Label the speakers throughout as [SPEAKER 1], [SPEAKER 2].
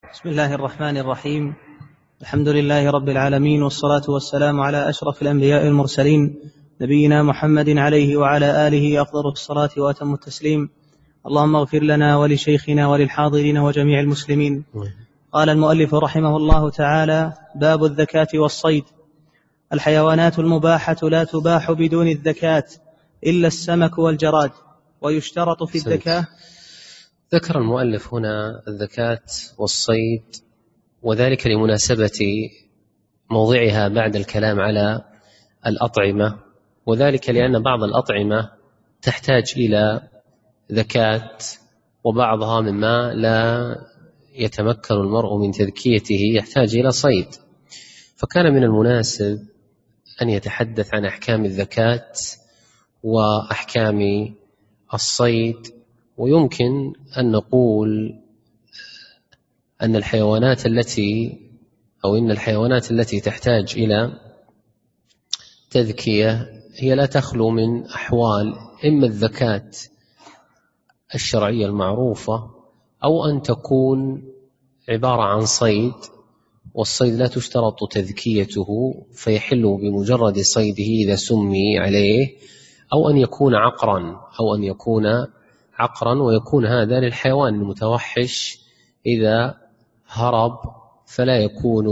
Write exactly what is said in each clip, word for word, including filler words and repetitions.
[SPEAKER 1] بسم الله الرحمن الرحيم. الحمد لله رب العالمين، والصلاة والسلام على أشرف الأنبياء المرسلين، نبينا محمد عليه وعلى آله أفضل الصلاة وأتم التسليم. اللهم اغفر لنا ولشيخنا وللحاضرين وجميع المسلمين. قال المؤلف رحمه الله تعالى: باب الذكاة والصيد. الحيوانات المباحة لا تباح بدون الذكاة إلا السمك والجراد، ويشترط في الذكاة.
[SPEAKER 2] ذكر المؤلف هنا الذكاة والصيد، وذلك لمناسبة موضعها بعد الكلام على الأطعمة، وذلك لأن بعض الأطعمة تحتاج إلى ذكاة، وبعضها مما لا يتمكن المرء من تذكيته يحتاج إلى صيد، فكان من المناسب أن يتحدث عن أحكام الذكاة وأحكام الصيد. ويمكن أن نقول أن الحيوانات التي أو إن الحيوانات التي تحتاج إلى تذكية هي لا تخلو من أحوال، إما الذكاة الشرعية المعروفة، أو أن تكون عبارة عن صيد، والصيد لا تشترط تذكيته فيحل بمجرد صيده إذا سمي عليه، أو أن يكون عقرا أو أن يكون عقرا ويكون هذا للحيوان المتوحش إذا هرب فلا يكون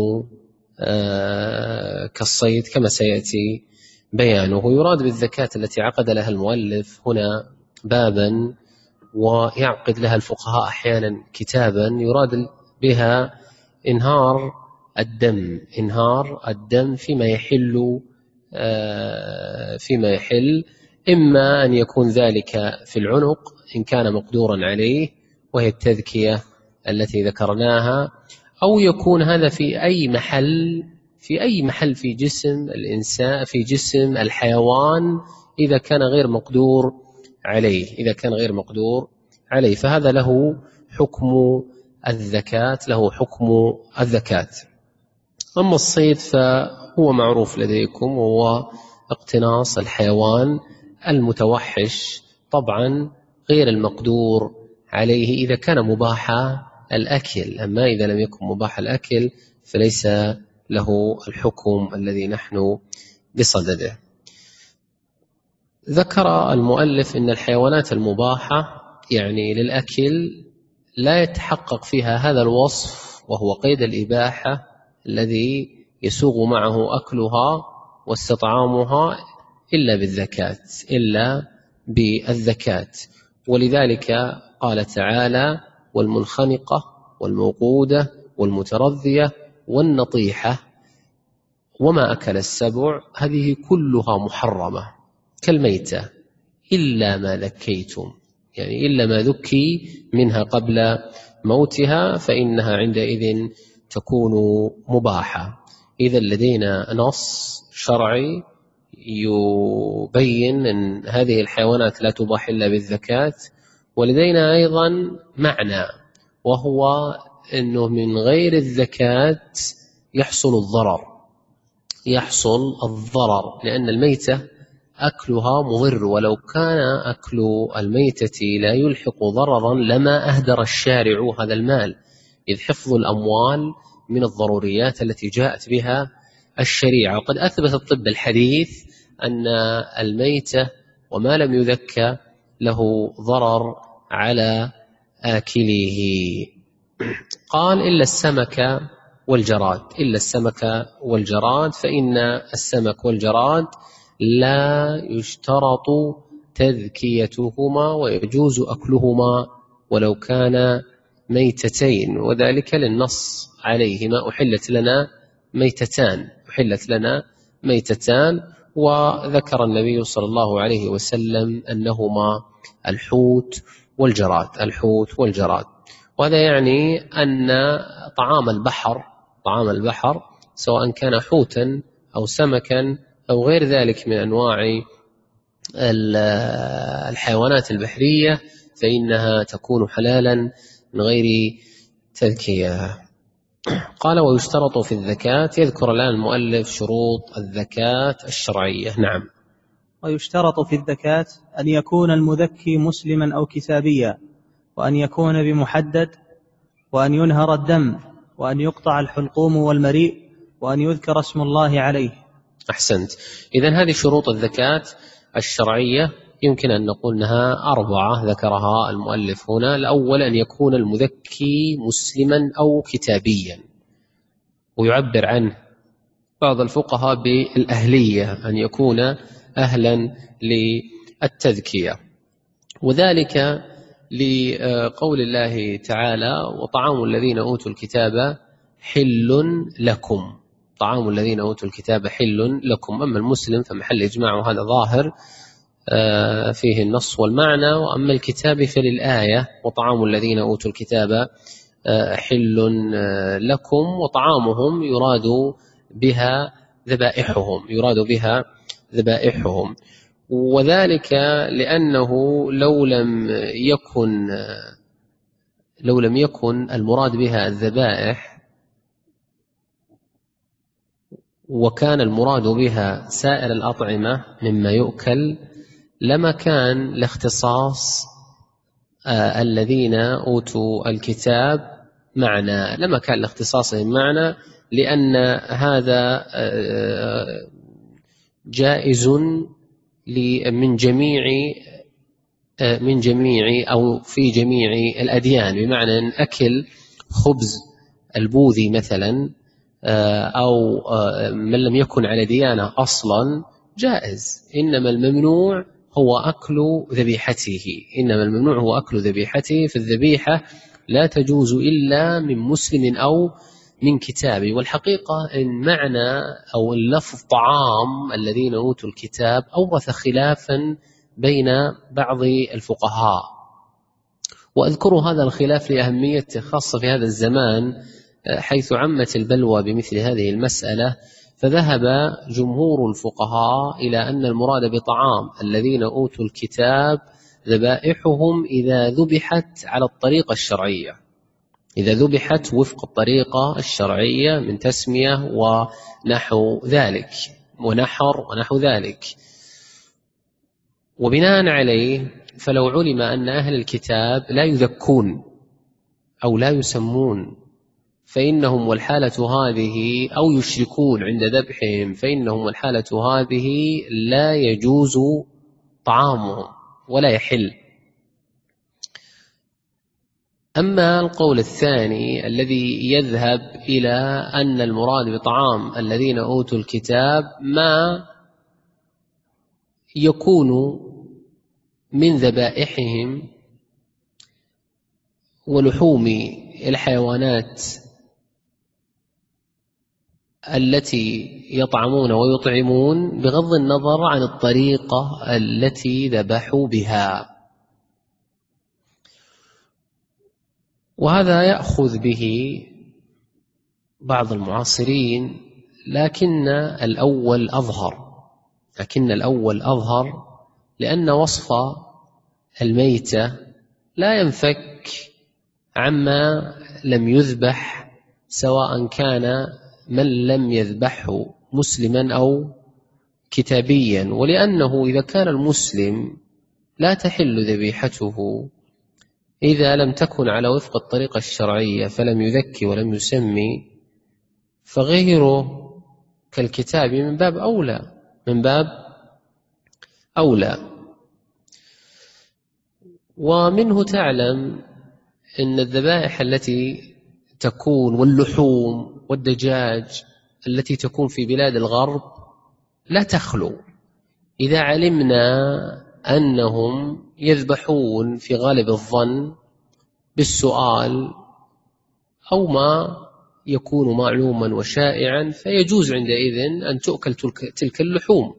[SPEAKER 2] آه كالصيد كما سيأتي بيانه. يراد بالذكاة التي عقد لها المؤلف هنا بابا ويعقد لها الفقهاء أحيانا كتابا، يراد بها إنهار الدم إنهار الدم فيما يحل آه فيما يحل إما أن يكون ذلك في العنق إن كان مقدورا عليه وهي التذكية التي ذكرناها، أو يكون هذا في أي محل في أي محل في جسم الإنسان في جسم الحيوان إذا كان غير مقدور عليه إذا كان غير مقدور عليه فهذا له حكم الذكاة له حكم الذكاة. أما الصيد فهو معروف لديكم، وهو اقتناص الحيوان المتوحش، طبعا غير المقدور عليه إذا كان مباح الأكل، أما إذا لم يكن مباح الأكل فليس له الحكم الذي نحن بصدده. ذكر المؤلف إن الحيوانات المباحة يعني للأكل لا يتحقق فيها هذا الوصف وهو قيد الإباحة الذي يسوغ معه أكلها واستطعامها إلا بالذكاة إلا بالذكاة ولذلك قال تعالى: والمنخنقة والموقودة والمترذية والنطيحة وما أكل السبع، هذه كلها محرمة كالميتة إلا ما ذكيتم، يعني إلا ما ذكي منها قبل موتها فإنها عندئذ تكون مباحة. إذا لدينا نص شرعي يبين أن هذه الحيوانات لا تباح إلا بالذكاة، ولدينا أيضا معنى وهو أنه من غير الذكاة يحصل الضرر يحصل الضرر لأن الميتة أكلها مضر، ولو كان أكل الميتة لا يلحق ضررا لما أهدر الشارع هذا المال، إذ حفظ الأموال من الضروريات التي جاءت بها الشريعة. وقد أثبت الطب الحديث أن الميتة وما لم يذكى له ضرر على آكله. قال: إلا السمك والجراد إلا السمك والجراد فإن السمك والجراد لا يشترط تذكيتهما ويجوز أكلهما ولو كان ميتتين، وذلك للنص عليهما: أحلت لنا ميتتان أحلت لنا ميتتان وذكر النبي صلى الله عليه وسلم أنهما الحوت والجراد الحوت والجراد وهذا يعني أن طعام البحر طعام البحر سواء كان حوتا أو سمكا أو غير ذلك من أنواع الحيوانات البحرية فإنها تكون حلالا من غير تذكية. قال: ويشترط في الذكاة. يذكر الآن المؤلف شروط الذكاة الشرعية. نعم.
[SPEAKER 1] ويشترط في الذكاة أن يكون المذكي مسلما أو كتابيا، وأن يكون بمحدد، وأن ينهر الدم وأن يقطع الحلقوم والمريء وأن يذكر اسم الله عليه.
[SPEAKER 2] أحسنت. إذن هذه شروط الزكاة الشرعية يمكن أن نقول أنها أربعة ذكرها المؤلف هنا. الأول أن يكون المذكي مسلما أو كتابيا، ويعبر عنه بعض الفقهاء بالأهلية، أن يكون أهلا للتذكية، وذلك لقول الله تعالى: وطعام الذين أوتوا الكتاب حل لكم. طعام الذين أوتوا الكتاب حل لكم. أما المسلم فمحل إجماع، وهذا ظاهر فيه النص والمعنى. وأما الكتاب فللآية: وطعام الذين أوتوا الكتاب حل لكم. وطعامهم يراد بها ذبائحهم، يراد بها ذبائحهم وذلك لأنه لو لم يكن لو لم يكن المراد بها الذبائح وكان المراد بها سائر الأطعمة مما يؤكل، لما كان الاختصاص آه الذين أوتوا الكتاب معنى، لما كان الاختصاصهم معنى، لأن هذا آه جائز من جميع آه من جميع أو في جميع الأديان، بمعنى أن أكل خبز البوذي مثلا أو من لم يكن على ديانة أصلا جائز. إنما الممنوع هو أكل ذبيحته، إنما الممنوع هو أكل ذبيحته. فالذبيحة لا تجوز إلا من مسلم أو من كتاب. والحقيقة إن معنى أو اللفظ طعام الذين أوتوا الكتاب أورث خلافا بين بعض الفقهاء، وأذكر هذا الخلاف لأهميته خاصة في هذا الزمان حيث عمت البلوى بمثل هذه المسألة. فذهب جمهور الفقهاء إلى أن المراد بطعام الذين أوتوا الكتاب ذبائحهم إذا ذبحت على الطريقة الشرعية، إذا ذبحت وفق الطريقة الشرعية من تسمية ونحو ذلك ونحر ونحو ذلك. وبناء عليه فلو علم أن أهل الكتاب لا يذكون أو لا يسمون فإنهم والحالة هذه أو يشركون عند ذبحهم فإنهم والحالة هذه لا يجوز طعامهم ولا يحل. أما القول الثاني الذي يذهب إلى أن المراد بطعام الذين أوتوا الكتاب ما يكون من ذبائحهم ولحوم الحيوانات التي يطعمون ويطعمون بغض النظر عن الطريقة التي ذبحوا بها. وهذا يأخذ به بعض المعاصرين، لكن الأول أظهر لكن الأول أظهر لأن وصف الميتة لا ينفك عما لم يذبح، سواء كان من لم يذبحه مسلما أو كتابيا. ولأنه إذا كان المسلم لا تحل ذبيحته إذا لم تكن على وفق الطريقة الشرعية فلم يذكي ولم يسمي، فغيره كالكتاب من باب أولى من باب أولى. ومنه تعلم أن الذبائح التي تكون واللحوم والدجاج التي تكون في بلاد الغرب لا تخلو. إذا علمنا أنهم يذبحون في غالب الظن بالسؤال أو ما يكون معلوما وشائعا، فيجوز عندئذ أن تؤكل تلك اللحوم.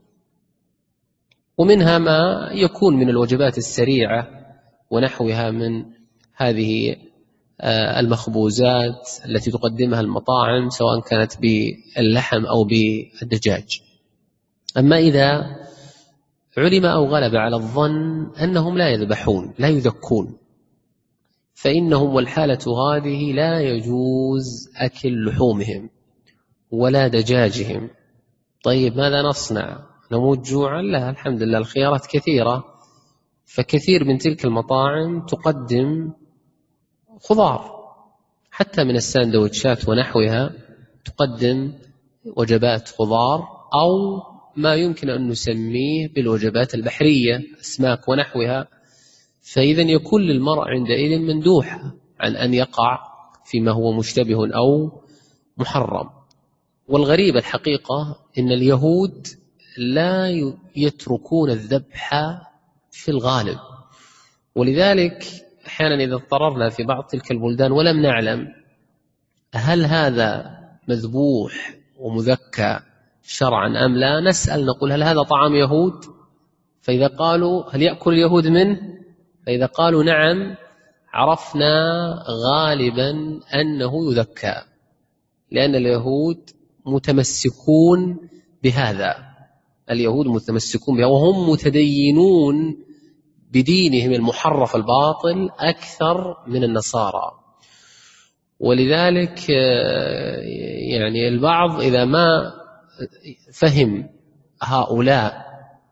[SPEAKER 2] ومنها ما يكون من الوجبات السريعة ونحوها من هذه المخبوزات التي تقدمها المطاعم سواء كانت باللحم أو بالدجاج. أما إذا علم أو غلب على الظن أنهم لا يذبحون لا يذكون فإنهم والحالة هذه لا يجوز أكل لحومهم ولا دجاجهم. طيب ماذا نصنع؟ نموت جوعا؟ لا، الحمد لله الخيارات كثيرة. فكثير من تلك المطاعم تقدم خضار حتى من الساندويتشات ونحوها تقدم وجبات خضار أو ما يمكن أن نسميه بالوجبات البحرية، أسماك ونحوها. فإذا يكون للمرء عندئذ مندوحة عن أن يقع فيما هو مشتبه أو محرم. والغريب الحقيقة إن اليهود لا يتركون الذبح في الغالب، ولذلك أحيانا إذا اضطررنا في بعض تلك البلدان ولم نعلم هل هذا مذبوح ومذكى شرعا أم لا، نسأل نقول هل هذا طعام يهود؟ فإذا قالوا هل يأكل اليهود منه؟ فإذا قالوا نعم عرفنا غالبا أنه يذكى، لأن اليهود متمسكون بهذا، اليهود متمسكون بها وهم متدينون بدينهم المحرف الباطل أكثر من النصارى. ولذلك يعني البعض إذا ما فهم هؤلاء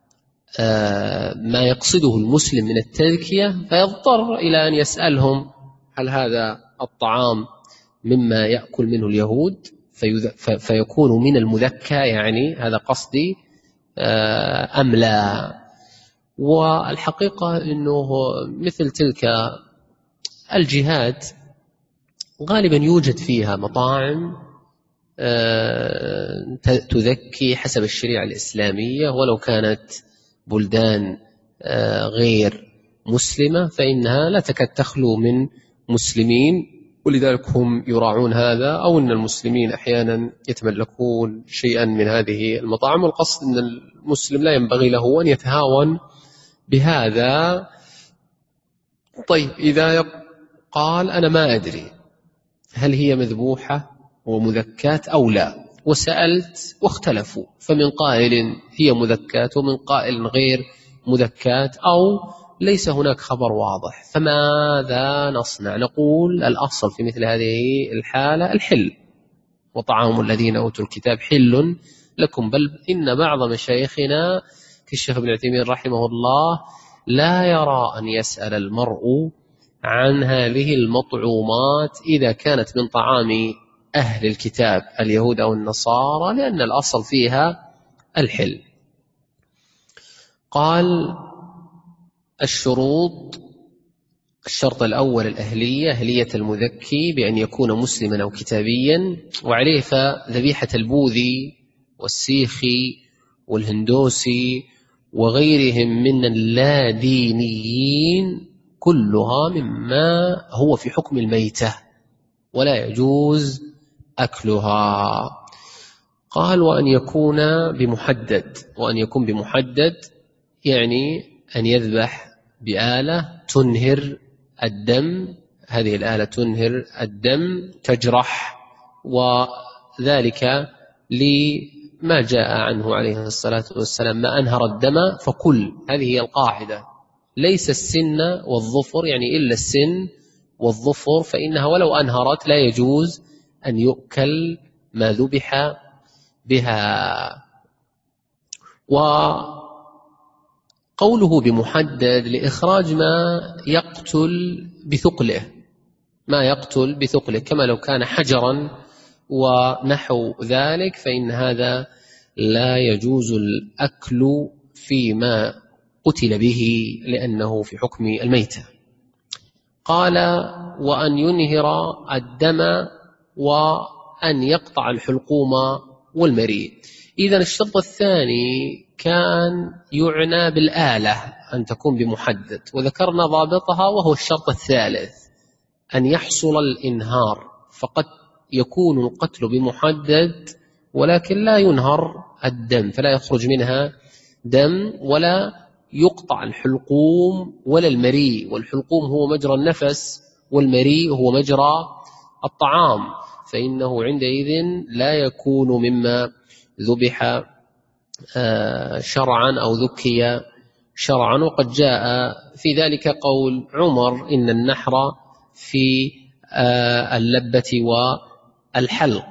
[SPEAKER 2] ما يقصده المسلم من التذكية فيضطر إلى أن يسألهم هل هذا الطعام مما يأكل منه اليهود فيكون من المذكى، يعني هذا قصدي أم لا. والحقيقة أنه مثل تلك الجهات غالبا يوجد فيها مطاعم تذكي حسب الشريعة الإسلامية، ولو كانت بلدان غير مسلمة فإنها لا تكاد تخلو من مسلمين، ولذلك هم يراعون هذا، أو أن المسلمين أحيانا يتملكون شيئا من هذه المطاعم. والقصد أن المسلم لا ينبغي له أن يتهاون بهذا. طيب إذا قال أنا ما أدري هل هي مذبوحة ومذكات أو لا، وسألت واختلفوا، فمن قائل هي مذكات ومن قائل غير مذكات، أو ليس هناك خبر واضح، فماذا نصنع؟ نقول الأصل في مثل هذه الحالة الحل، وطعام الذين أوتوا الكتاب حل لكم. بل إن بعض مشايخنا كالشيخ ابن عثيمين رحمه الله لا يرى أن يسأل المرء عن هذه المطعومات إذا كانت من طعام أهل الكتاب اليهود أو النصارى، لأن الأصل فيها الحل. قال الشروط: الشرط الأول الأهلية، أهلية المذكي بأن يكون مسلما أو كتابيا، وعليه فذبيحة البوذي والسيخي والهندوسي وغيرهم من اللادينيين كلها مما هو في حكم الميتة ولا يجوز أكلها. قال وأن يكون بمحدد، وأن يكون بمحدد يعني أن يذبح بآلة تنهر الدم، هذه الآلة تنهر الدم تجرح، وذلك لما جاء عنه عليه الصلاة والسلام: ما أنهر الدم فكل. هذه هي القاعدة، ليس السن والظفر، يعني إلا السن والظفر، فإنها ولو أنهرت لا يجوز أن يؤكل ما ذبح بها. وقوله بمحدد لإخراج ما يقتل بثقله، ما يقتل بثقله، كما لو كان حجرا ونحو ذلك، فإن هذا لا يجوز الأكل فيما قتل به لأنه في حكم الميتة. قال وأن ينهر الدم وأن يقطع الحلقوم والمريء. إذن الشرط الثاني كان يعنى بالآلة أن تكون بمحدد، وذكرنا ضابطها وهو الشرط الثالث أن يحصل الإنهار، فقد يكون القتل بمحدد ولكن لا ينهر الدم، فلا يخرج منها دم ولا يقطع الحلقوم ولا المريء، والحلقوم هو مجرى النفس والمريء هو مجرى الطعام، فإنه عندئذ لا يكون مما ذبح شرعا أو ذكي شرعا. وقد جاء في ذلك قول عمر: إن النحر في اللبة والحلق.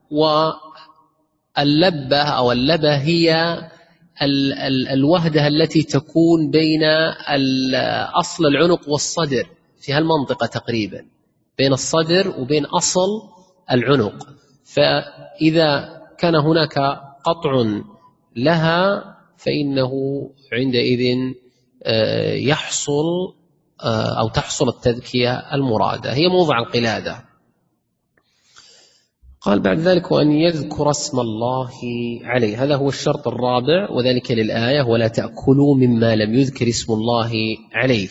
[SPEAKER 2] واللبة أو اللبة هي الوهدة التي تكون بين أصل العنق والصدر، في هالمنطقة تقريبا، بين الصدر وبين أصل العنق، فإذا كان هناك قطع لها فإنه عندئذ يحصل أو تحصل التذكية المرادة، هي موضع القلادة. قال بعد ذلك وأن يذكر اسم الله عليه، هذا هو الشرط الرابع، وذلك للآية ولا تأكلوا مما لم يذكر اسم الله عليه.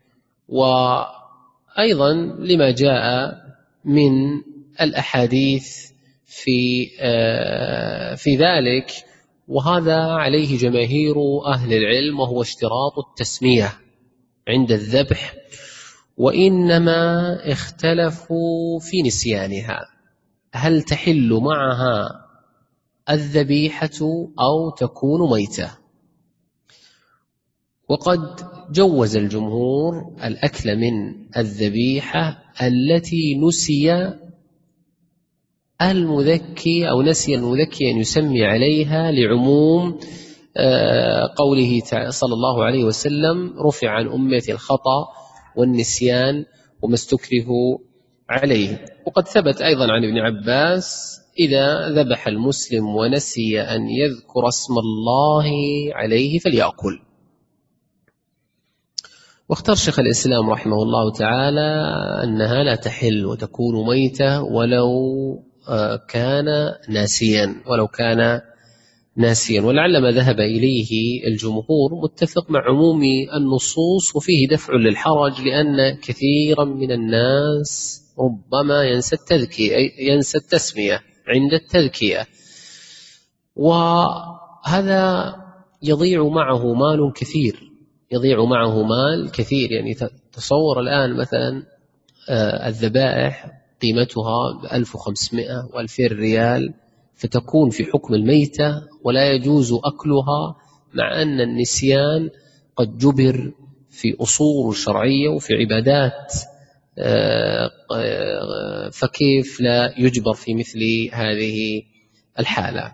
[SPEAKER 2] وأيضا لما جاء من الأحاديث في في ذلك، وهذا عليه جماهير أهل العلم، وهو اشتراط التسمية عند الذبح، وإنما اختلفوا في نسيانها، هل تحل معها الذبيحة أو تكون ميتة؟ وقد جوز الجمهور الأكل من الذبيحة التي نسي المذكي أو نسي المذكي أن يسمي عليها، لعموم قوله صلى الله عليه وسلم رفع عن أمتي الخطأ والنسيان وما استكرهوا عليه. وقد ثبت أيضا عن ابن عباس إذا ذبح المسلم ونسي أن يذكر اسم الله عليه فليأكل. واختار شيخ الإسلام رحمه الله تعالى أنها لا تحل وتكون ميتة ولو كان ناسيا ولو كان ناسيا ولعل ما ذهب إليه الجمهور متفق مع عموم النصوص، وفيه دفع للحرج، لأن كثيرا من الناس ربما ينسى التذكية ينسى التسمية عند التذكية، وهذا يضيع معه مال كثير يضيع معه مال كثير يعني تصور الآن مثلا الذبائح قيمتها بألف وخمسمائة وألفين ريال، فتكون في حكم الميتة ولا يجوز أكلها، مع أن النسيان قد جبر في أصول شرعية وفي عبادات، فكيف لا يجبر في مثل هذه الحالة؟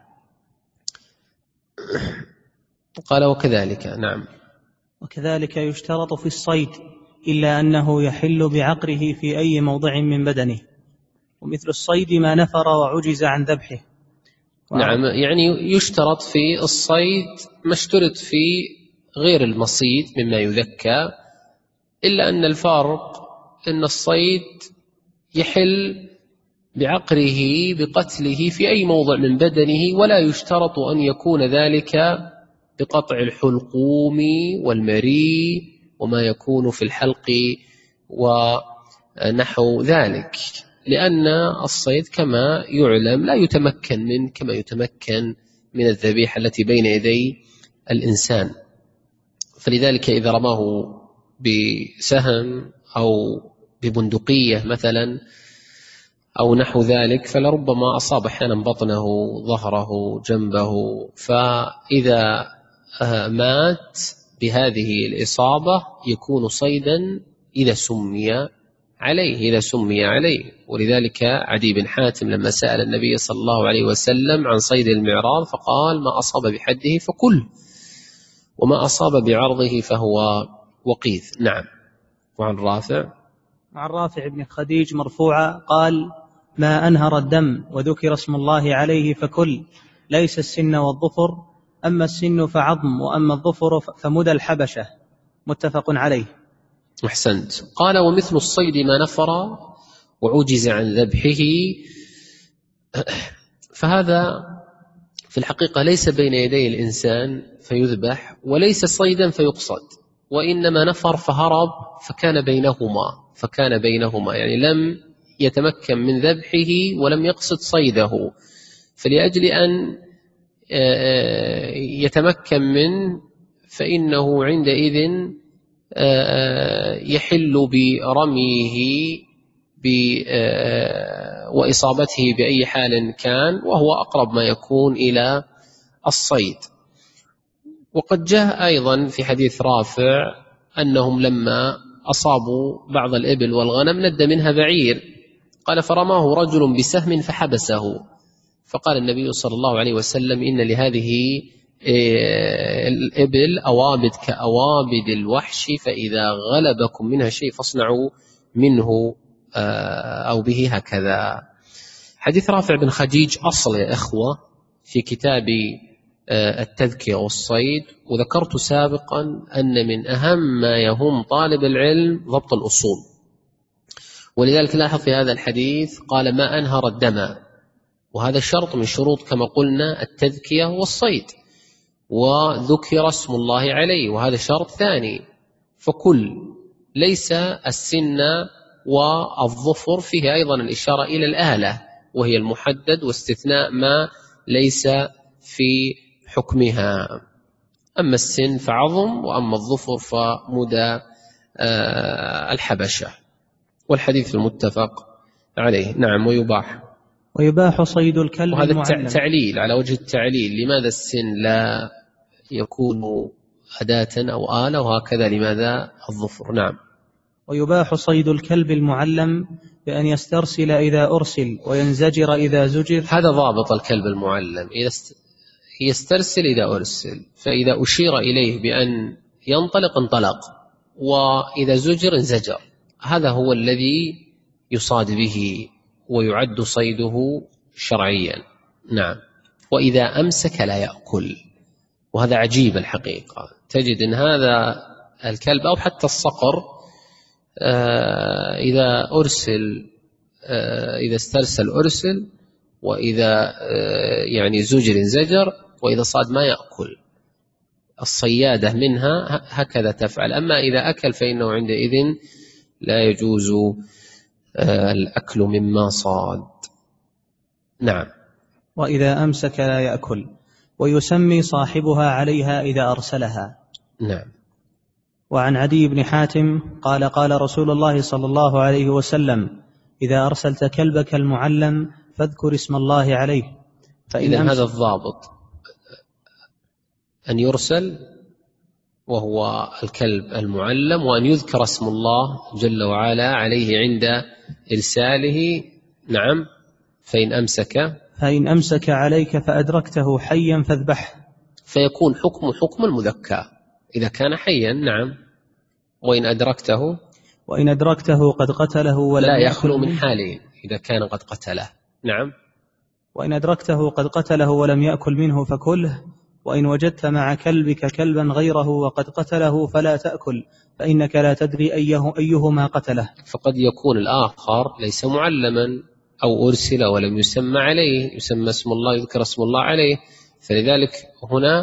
[SPEAKER 2] قال وكذلك نعم
[SPEAKER 1] وكذلك يشترط في الصيد إلا أنه يحل بعقره في أي موضع من بدنه، ومثل الصيد ما نفر وعجز عن ذبحه.
[SPEAKER 2] نعم، يعني يشترط في الصيد ما اشترط في غير المصيد مما يذكى، إلا أن الفارق أن الصيد يحل بعقره بقتله في أي موضع من بدنه، ولا يشترط أن يكون ذلك بقطع الحلقوم والمري وما يكون في الحلق ونحو ذلك، لأن الصيد كما يعلم لا يتمكن من كما يتمكن من الذبيحة التي بين يدي الإنسان، فلذلك إذا رماه بسهم أو ببندقية مثلا أو نحو ذلك فلربما أصاب أحيانا بطنه ظهره جنبه، فإذا مات بهذه الإصابة يكون صيدا إذا سمي عليه إذا سمي عليه ولذلك عدي بن حاتم لما سأل النبي صلى الله عليه وسلم عن صيد المعراض فقال ما أصاب بحده فكل، وما أصاب بعرضه فهو وقيث. نعم. وعن رافع
[SPEAKER 1] عن رافع بن خديج مرفوعا قال ما أنهر الدم وذكر اسم الله عليه فكل، ليس السن والظفر، أما السن فعظم وأما الظفر فمدى الحبشة، متفق عليه.
[SPEAKER 2] أحسنت. قال ومثل الصيد ما نفر وعجز عن ذبحه، فهذا في الحقيقة ليس بين يدي الإنسان فيذبح وليس صيدا فيقصد، وإنما نفر فهرب فكان بينهما فكان بينهما يعني لم يتمكن من ذبحه ولم يقصد صيده، فلأجل أن يتمكن منه فإنه عندئذ يحل برميه وإصابته بأي حال كان، وهو أقرب ما يكون إلى الصيد. وقد جاء أيضا في حديث رافع أنهم لما أصابوا بعض الإبل والغنم ند منها بعير، قال فرماه رجل بسهم فحبسه، فقال النبي صلى الله عليه وسلم إن لهذه الإبل أوابد كأوابد الوحش، فإذا غلبكم منها شيء فاصنعوا منه أو به هكذا. حديث رافع بن خديج أصل يا إخوة في كتاب التذكية والصيد، وذكرت سابقا أن من أهم ما يهم طالب العلم ضبط الأصول، ولذلك لاحظ في هذا الحديث قال ما أنهر الدم، وهذا شرط من شروط كما قلنا التذكية والصيد، وذكر اسم الله عليه وهذا شرط ثاني. فكل ليس السن والظفر فيه أيضا الإشارة إلى الآلة وهي المحدد، واستثناء ما ليس في حكمها. أما السن فعظم، وأما الظفر فمدى الحبشة. والحديث المتفق عليه. نعم. ويباح
[SPEAKER 1] ويباح صيد الكلب
[SPEAKER 2] وهذا
[SPEAKER 1] المعلم.
[SPEAKER 2] تعليل على وجه التعليل، لماذا السن لا يكون أداة أو آلة، وهكذا لماذا الظفر. نعم.
[SPEAKER 1] ويباح صيد الكلب المعلم بأن يسترسل إذا أرسل وينزجر إذا زجر.
[SPEAKER 2] هذا ضابط الكلب المعلم، يسترسل إذا أرسل، فإذا أشير إليه بأن ينطلق انطلق، وإذا زجر انزجر. هذا هو الذي يصاد به ويعد صيده شرعيا. نعم. وإذا أمسك لا يأكل، وهذا عجيب الحقيقة. تجد أن هذا الكلب أو حتى الصقر آه إذا أرسل آه إذا استرسل أرسل، وإذا آه يعني زجر انزجر، وإذا صاد ما يأكل. الصيادة منها هكذا تفعل. أما إذا أكل فإنه عندئذ لا يجوز آه الأكل مما صاد. نعم.
[SPEAKER 1] وإذا أمسك لا يأكل، ويسمي صاحبها عليها إذا أرسلها.
[SPEAKER 2] نعم.
[SPEAKER 1] وعن عدي بن حاتم قال قال رسول الله صلى الله عليه وسلم إذا أرسلت كلبك المعلم فاذكر اسم الله عليه.
[SPEAKER 2] فإذا هذا الضابط أن يرسل وهو الكلب المعلم، وأن يذكر اسم الله جل وعلا عليه عند إرساله. نعم. فإن أمسك
[SPEAKER 1] فإن أمسك عليك فأدركته حيا فاذبحه،
[SPEAKER 2] فيكون حكم حكم المذكى إذا كان حيا. نعم. وإن أدركته
[SPEAKER 1] وإن أدركته قد قتله ولم
[SPEAKER 2] لا
[SPEAKER 1] يأكل
[SPEAKER 2] يخلو من
[SPEAKER 1] منه.
[SPEAKER 2] حالين إذا كان قد قتله. نعم.
[SPEAKER 1] وإن أدركته قد قتله ولم يأكل منه فكله. وإن وجدت مع كلبك كلبا غيره وقد قتله فلا تأكل، فإنك لا تدري أيه أيهما قتله.
[SPEAKER 2] فقد يكون الآخر ليس معلما أو أرسل ولم يسمى عليه، يسمى اسم الله، يذكر اسم الله عليه، فلذلك هنا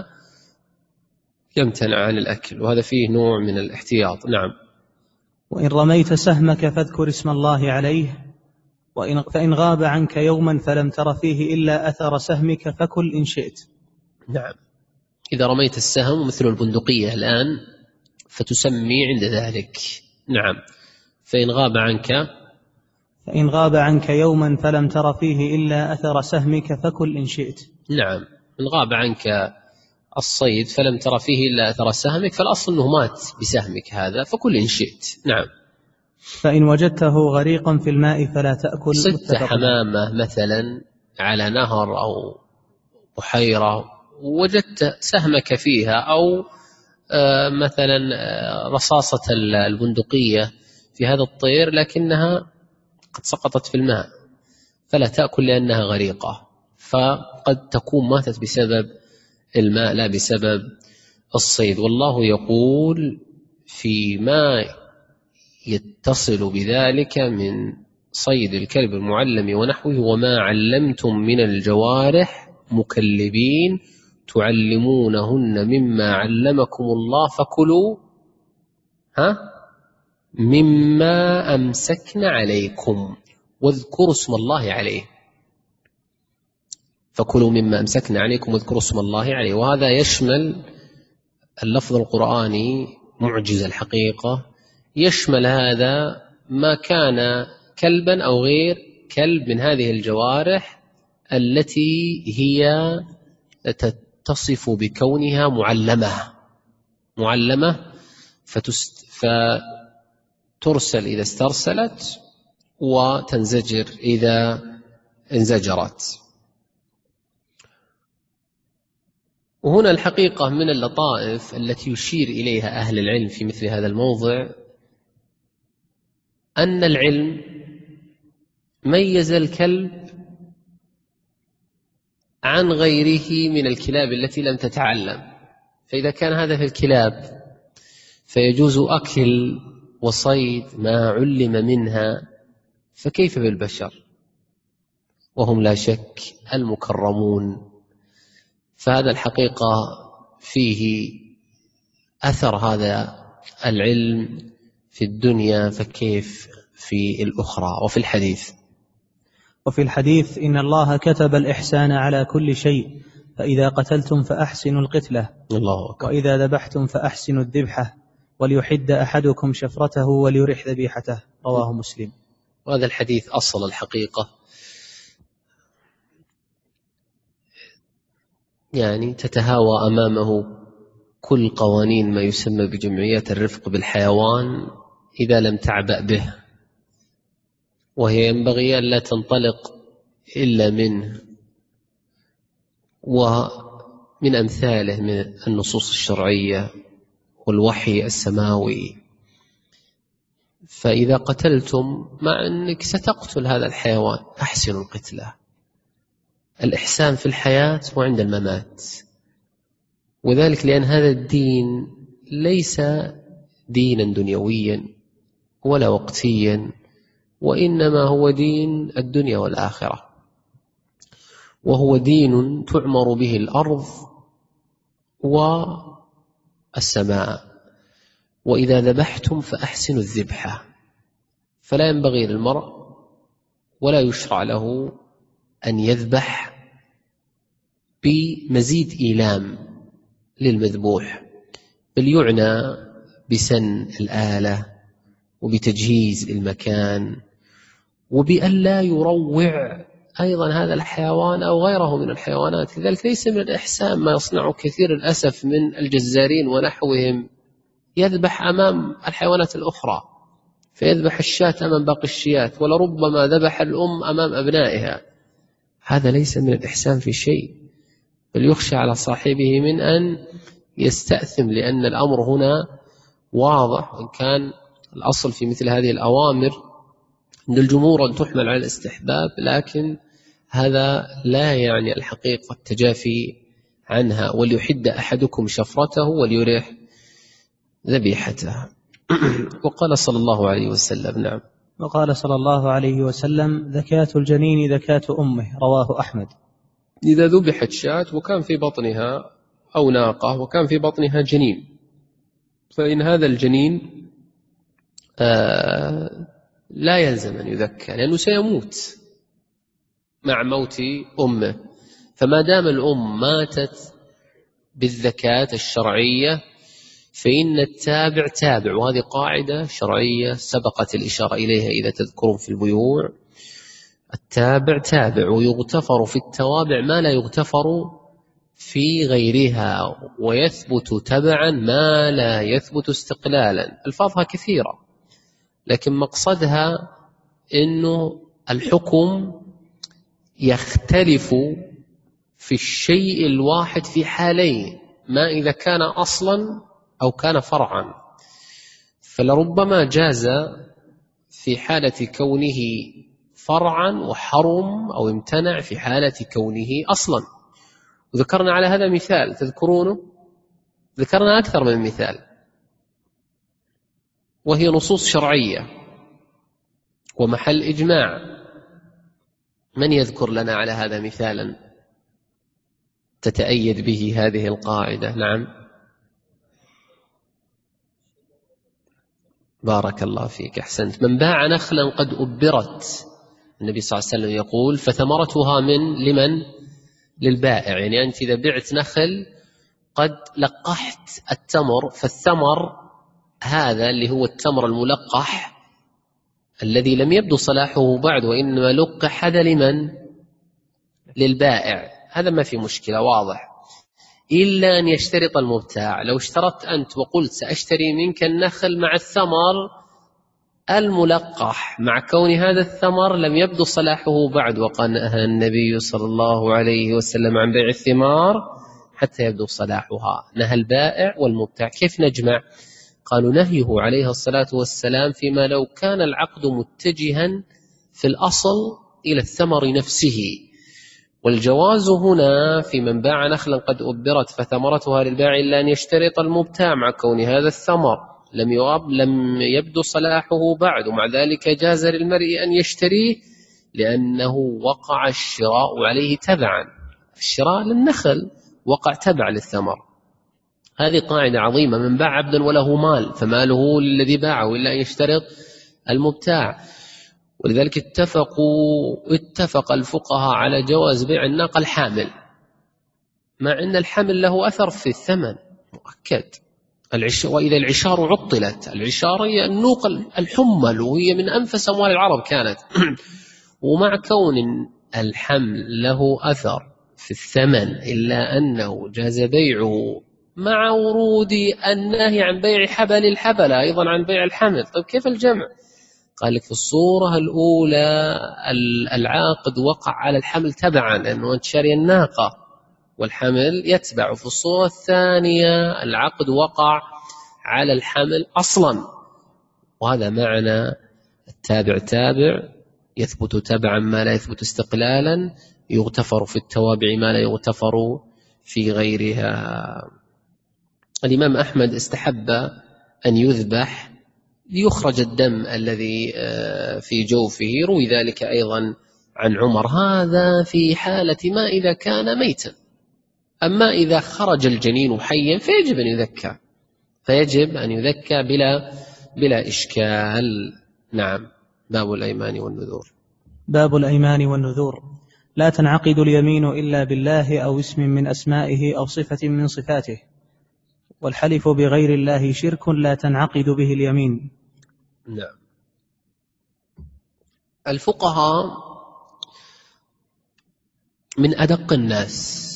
[SPEAKER 2] يمتنع عن الأكل، وهذا فيه نوع من الاحتياط. نعم.
[SPEAKER 1] وإن رميت سهمك فاذكر اسم الله عليه، وإن فإن غاب عنك يوما فلم تر فيه إلا أثر سهمك فكل إن شئت.
[SPEAKER 2] نعم. إذا رميت السهم مثل البندقية الآن فتسمي عند ذلك. نعم. فإن غاب عنك
[SPEAKER 1] فإن غاب عنك يوما فلم تر فيه إلا أثر سهمك فكل إن شئت.
[SPEAKER 2] نعم. إن غاب عنك الصيد فلم تر فيه إلا أثر سهمك، فالأصل أنه مات بسهمك هذا، فكل إن شئت. نعم.
[SPEAKER 1] فإن وجدته غريقا في الماء فلا تأكل.
[SPEAKER 2] صدت حمامة مثلا على نهر أو بحيرة وجدت سهمك فيها، أو آه مثلا آه رصاصة البندقية في هذا الطير لكنها قد سقطت في الماء، فلا تأكل لأنها غريقة، فقد تكون ماتت بسبب الماء لا بسبب الصيد. والله يقول فيما يتصل بذلك من صيد الكلب المعلم ونحوه وما علمتم من الجوارح مكلبين تعلمونهن مما علمكم الله فكلوا ها مما أمسكن عليكم واذكروا اسم الله عليه. فكلوا مما أمسكن عليكم واذكروا اسم الله عليه. وهذا يشمل اللفظ القرآني معجز الحقيقة، يشمل هذا ما كان كلبا أو غير كلب من هذه الجوارح التي هي تتصف بكونها معلمة معلمة فتست فترسل إذا استرسلت وتنزجر إذا انزجرت. وهنا الحقيقة من اللطائف التي يشير إليها أهل العلم في مثل هذا الموضع أن العلم ميز الكلب عن غيره من الكلاب التي لم تتعلم، فإذا كان هذا في الكلاب فيجوز أكل وصيد ما علم منها، فكيف بالبشر وهم لا شك المكرمون؟ فهذا الحقيقة فيه أثر هذا العلم في الدنيا، فكيف في الأخرى؟ وفي الحديث
[SPEAKER 1] وفي الحديث إن الله كتب الإحسان على كل شيء، فإذا قتلتم فأحسنوا القتلة،
[SPEAKER 2] الله أكبر.
[SPEAKER 1] وإذا ذبحتم فأحسنوا الذبحة، وليحد أحدكم شفرته وليرح ذبيحته. رواه مسلم.
[SPEAKER 2] وهذا الحديث أصل الحقيقة يعني تتهاوى أمامه كل قوانين ما يسمى بجمعيات الرفق بالحيوان إذا لم تعبأ به، وهي ينبغي أن لا تنطلق إلا منه ومن أمثاله من النصوص الشرعية والوحي السماوي. فإذا قتلتم مع أنك ستقتل هذا الحيوان أحسنوا القتلة. الإحسان في الحياة وعند الممات، وذلك لأن هذا الدين ليس دينا دنيويا ولا وقتيا، وإنما هو دين الدنيا والآخرة، وهو دين تعمر به الأرض والسماء. وإذا ذبحتم فأحسنوا الذبحة، فلا ينبغي للمرء ولا يشرع له أن يذبح بمزيد إيلام للمذبوح، بل يعنى بسن الآلة وبتجهيز المكان، وبأن لا يروع أيضا هذا الحيوان أو غيره من الحيوانات. لذلك ليس من الإحسان ما يصنع كثير الأسف من الجزارين ونحوهم، يذبح أمام الحيوانات الأخرى، فيذبح الشاة أمام باقي الشيات، ولربما ذبح الأم أمام أبنائها. هذا ليس من الإحسان في شيء، بل يخشى على صاحبه من أن يستأثم، لأن الأمر هنا واضح. وإن كان الأصل في مثل هذه الأوامر عند الجمهور أن تحمل على الاستحباب، لكن هذا لا يعني الحقيقة التجافي عنها. وليحد أحدكم شفرته وليرح ذبيحته. وقال صلى الله عليه وسلم نعم
[SPEAKER 1] وقال صلى الله عليه وسلم: زكاة الجنين زكاة أمه. رواه أحمد.
[SPEAKER 2] إذا ذبحت شاة وكان في بطنها أو ناقة وكان في بطنها جنين، فإن هذا الجنين آه لا يلزم أن يذكى، لأنه سيموت مع موت أمه. فما دام الأم ماتت بالزكاة الشرعية فإن التابع تابع، وهذه قاعدة شرعية سبقت الإشارة إليها إذا تذكرون في البيوع. التابع تابع، ويغتفر في التوابع ما لا يغتفر في غيرها، ويثبت تبعا ما لا يثبت استقلالا. الفاظها كثيرة، لكن مقصدها إنه الحكم يختلف في الشيء الواحد في حالين، ما إذا كان أصلا أو كان فرعا. فلربما جاز في حالة كونه فرعا وحرم أو امتنع في حالة كونه أصلا. وذكرنا على هذا مثال تذكرونه، ذكرنا أكثر من مثال، وهي نصوص شرعية ومحل إجماع. من يذكر لنا على هذا مثالا تتأيد به هذه القاعدة؟ نعم، بارك الله فيك، أحسنت. من باع نخلا قد أبرت، النبي صلى الله عليه وسلم يقول: فثمرتها من لمن؟ للبائع. يعني أنت إذا بعت نخل قد لقحت التمر، فالثمر هذا اللي هو التمر الملقح الذي لم يبدو صلاحه بعد، وإنما لقح، هذا لمن؟ للبائع. هذا ما في مشكلة، واضح، إلا أن يشترط المبتاع. لو اشترطت أنت وقلت سأشتري منك النخل مع الثمر الملقح، مع كون هذا الثمر لم يبدو صلاحه بعد، وقال نهى النبي صلى الله عليه وسلم عن بيع الثمار حتى يبدو صلاحها، نهى البائع والمبتاع. كيف نجمع؟ قالوا: نهيه عليه الصلاة والسلام فيما لو كان العقد متجها في الأصل إلى الثمر نفسه. والجواز هنا في من باع نخلا قد أبرت فثمرتها للبائع إلا أن يشترط المبتاع مع كون هذا الثمر لم يؤب لم يبدو صلاحه بعد، ومع ذلك جاز للمرء أن يشتريه لأنه وقع الشراء عليه تبعا. الشراء للنخل وقع تبع للثمر. هذه قاعدة عظيمة: من باع عبدا وله مال فماله للذي باعه إلا أن يشترط المبتاع. ولذلك اتفقوا اتفق الفقهاء على جواز بيع الناقة الحامل، مع أن الحمل له أثر في الثمن مؤكد. العش... وإذا العشار عطلت، العشار هي النوق الحمل وهي من أنفس أموال العرب كانت ومع كون الحمل له أثر في الثمن إلا أنه جاز بيعه مع ورود النهي عن بيع حبل الحبل أيضا عن بيع الحمل. طيب كيف الجمع؟ قال لك في الصورة الأولى العاقد وقع على الحمل تبعا لأنه أنت شاري الناقة والحمل يتبع. في الصورة الثانية العقد وقع على الحمل أصلا، وهذا معنى التابع تابع، يثبت تبعا ما لا يثبت استقلالا، يغتفر في التوابع ما لا يغتفر في غيرها. الإمام أحمد استحب أن يذبح ليخرج الدم الذي في جوفه، روي ذلك أيضا عن عمر. هذا في حالة ما إذا كان ميتا، أما إذا خرج الجنين حيا فيجب أن يذكى فيجب أن يذكى بلا بلا إشكال. نعم. باب الأيمان والنذور.
[SPEAKER 1] باب الأيمان والنذور. لا تنعقد اليمين إلا بالله أو اسم من أسمائه أو صفة من صفاته، والحلف بغير الله شرك لا تنعقد به اليمين.
[SPEAKER 2] نعم. الفقهاء من أدق الناس،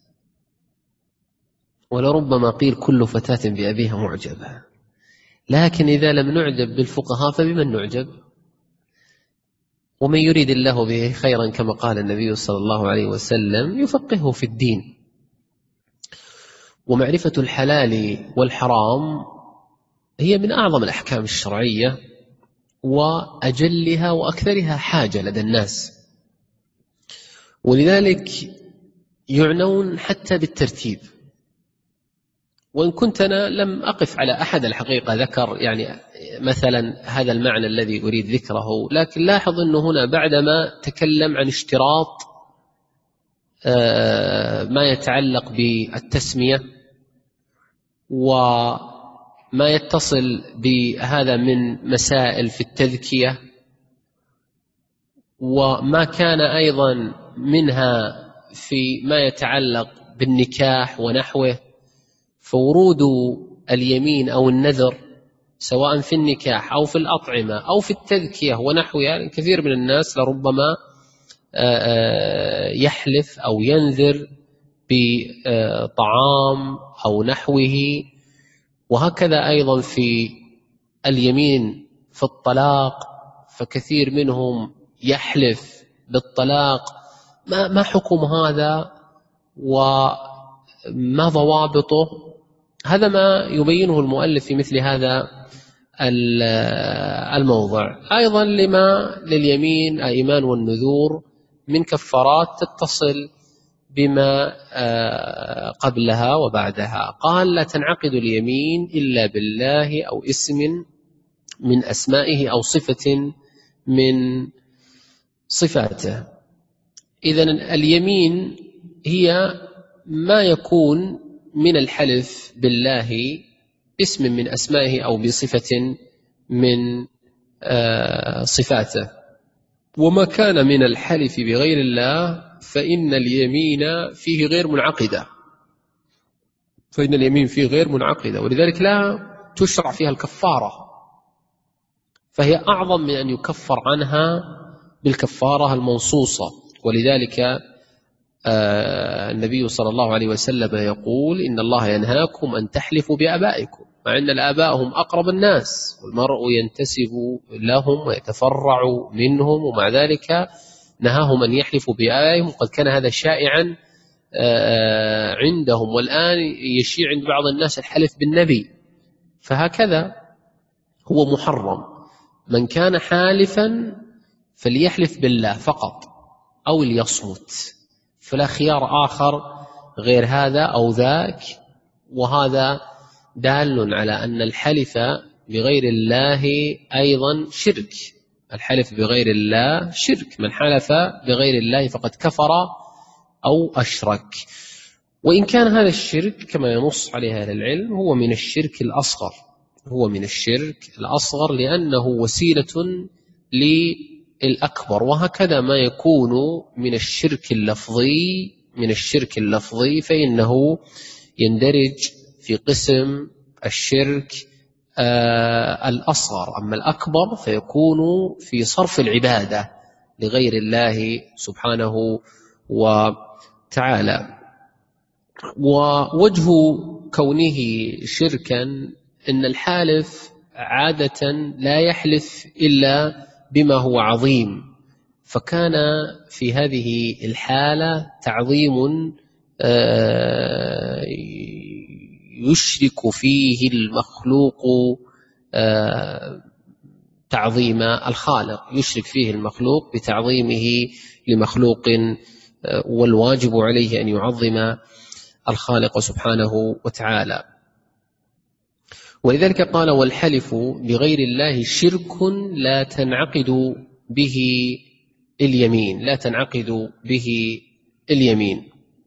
[SPEAKER 2] ولربما قيل كل فتاة بأبيها معجبة، لكن إذا لم نعجب بالفقهاء فبمن نعجب؟ ومن يريد الله به خيرا كما قال النبي صلى الله عليه وسلم يفقهه في الدين. ومعرفة الحلال والحرام هي من أعظم الأحكام الشرعية وأجلها وأكثرها حاجة لدى الناس، ولذلك يعنون حتى بالترتيب. وإن كنت أنا لم أقف على أحد الحقيقة ذكر يعني مثلا هذا المعنى الذي أريد ذكره، لكن لاحظ أنه هنا بعدما تكلم عن اشتراط ما يتعلق بالتسمية وما يتصل بهذا من مسائل في التذكية، وما كان أيضا منها في ما يتعلق بالنكاح ونحوه، فورود اليمين أو النذر سواء في النكاح أو في الأطعمة أو في التذكية ونحوها، يعني كثير من الناس لربما يحلف أو ينذر بطعام أو نحوه. وهكذا أيضا في اليمين في الطلاق، فكثير منهم يحلف بالطلاق. ما ما حكم هذا وما ضوابطه؟ هذا ما يبينه المؤلف في مثل هذا الموضع. أيضا لما لليمين الأيمان والنذور من كفارات تتصل بما قبلها وبعدها. قال: لا تنعقد اليمين إلا بالله أو اسم من أسمائه أو صفة من صفاته. إذن اليمين هي ما يكون من الحلف بالله اسم من أسمائه أو بصفة من صفاته. وما كان من الحلف بغير الله فإن اليمين فيه غير منعقدة فإن اليمين فيه غير منعقدة ولذلك لا تشرع فيها الكفارة، فهي أعظم من أن يكفر عنها بالكفارة المنصوصة. ولذلك آه النبي صلى الله عليه وسلم يقول: إن الله ينهاكم أن تحلفوا بآبائكم، مع أن الآباء هم أقرب الناس والمرء ينتسب لهم ويتفرع منهم، ومع ذلك نهاهم أن يحلفوا بآبائهم. قد كان هذا شائعا آه عندهم، والآن يشيع عند بعض الناس الحلف بالنبي، فهكذا هو محرم. من كان حالفا فليحلف بالله فقط أو ليصمت، فلا خيار آخر غير هذا أو ذاك. وهذا دال على أن الحلف بغير الله أيضا شرك. الحلف بغير الله شرك، من حلف بغير الله فقد كفر أو أشرك. وإن كان هذا الشرك كما ينص عليه أهل العلم هو من الشرك الأصغر، هو من الشرك الأصغر لأنه وسيلة للأكبر. وهكذا ما يكون من الشرك اللفظي، من الشرك اللفظي فإنه يندرج في قسم الشرك آه الأصغر. أما الأكبر فيكون في صرف العبادة لغير الله سبحانه وتعالى. ووجه كونه شركا إن الحالف عادة لا يحلف إلا بما هو عظيم، فكان في هذه الحالة تعظيم يشرك فيه المخلوق تعظيم الخالق، يشرك فيه المخلوق بتعظيمه لمخلوق، والواجب عليه أن يعظم الخالق سبحانه وتعالى. ولذلك قال: والحلف بغير الله شرك لا تنعقد به اليمين، لا تنعقد به اليمين.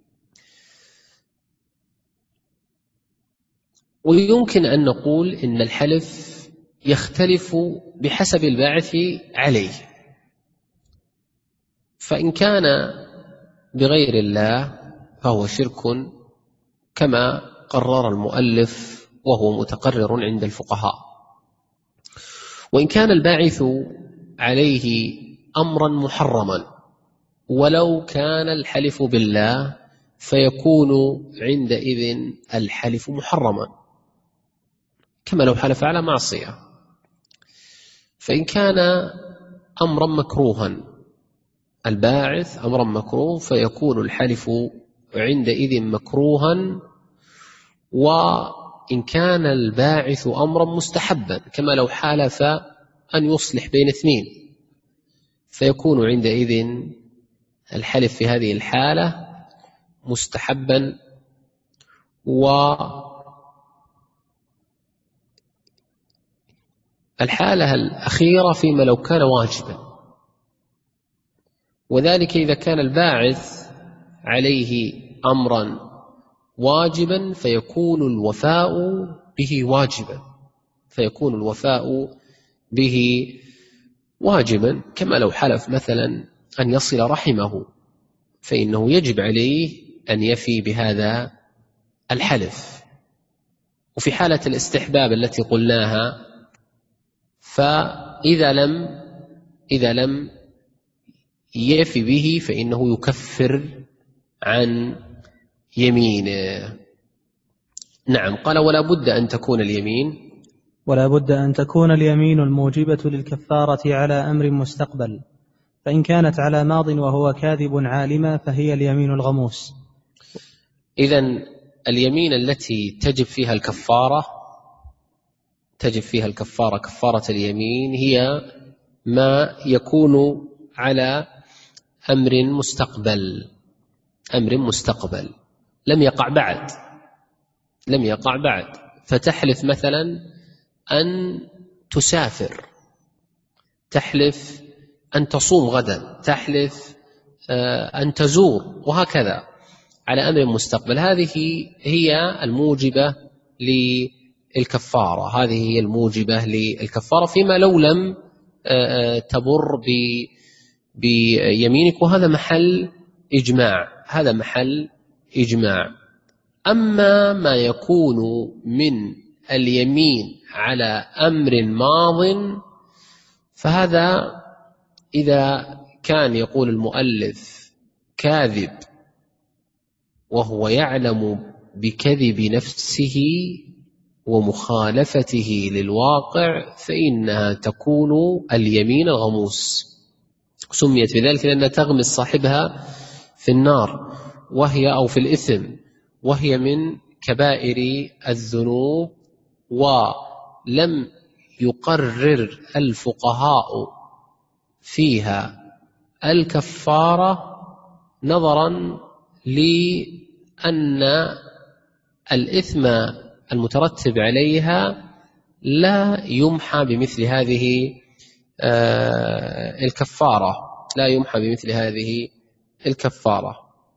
[SPEAKER 2] ويمكن أن نقول إن الحلف يختلف بحسب الباعث عليه، فإن كان بغير الله فهو شرك كما قرر المؤلف وهو متقرر عند الفقهاء. وإن كان الباعث عليه أمرا محرما ولو كان الحلف بالله فيكون عندئذ الحلف محرما، كما لو حلف على معصية. فإن كان أمرا مكروها، الباعث أمرا مكروه، فيكون الحلف عندئذ مكروها. وإن كان الباعث أمرا مستحبا، كما لو حالف أن يصلح بين اثنين، فيكون عندئذ الحلف في هذه الحالة مستحبا. والحالة الأخيرة فيما لو كان واجبا، وذلك إذا كان الباعث عليه أمرا واجبا فيكون الوفاء به واجبا، فيكون الوفاء به واجبا، كما لو حلف مثلا أن يصل رحمه، فإنه يجب عليه أن يفي بهذا الحلف. وفي حالة الاستحباب التي قلناها، فإذا لم إذا لم يفي به فإنه يكفر عن يمينه. نعم. قال: ولا بد أن تكون اليمين
[SPEAKER 1] ولا بد أن تكون اليمين الموجبة للكفارة على أمر مستقبل، فإن كانت على ماض وهو كاذب عالما فهي اليمين الغموس.
[SPEAKER 2] إذن اليمين التي تجب فيها الكفارة تجب فيها الكفارة كفارة اليمين هي ما يكون على أمر مستقبل، أمر مستقبل لم يقع بعد لم يقع بعد فتحلف مثلا أن تسافر، تحلف أن تصوم غدا، تحلف أن تزور، وهكذا على أمر مستقبل. هذه هي الموجبة للكفارة، هذه هي الموجبة للكفارة فيما لو لم تبر بيمينك، وهذا محل إجماع، هذا محل إجماع. أما ما يكون من اليمين على أمر ماض فهذا إذا كان يقول المؤلف كاذب وهو يعلم بكذب نفسه ومخالفته للواقع فإنها تكون اليمين الغموس. سميت بذلك لأنها تغمس صاحبها في النار وهي أو في الإثم، وهي من كبائر الذنوب. ولم يقرر الفقهاء فيها الكفارة نظرا لأن الإثم المترتب عليها لا يمحى بمثل هذه الكفارة لا يمحى بمثل هذه الكفارة.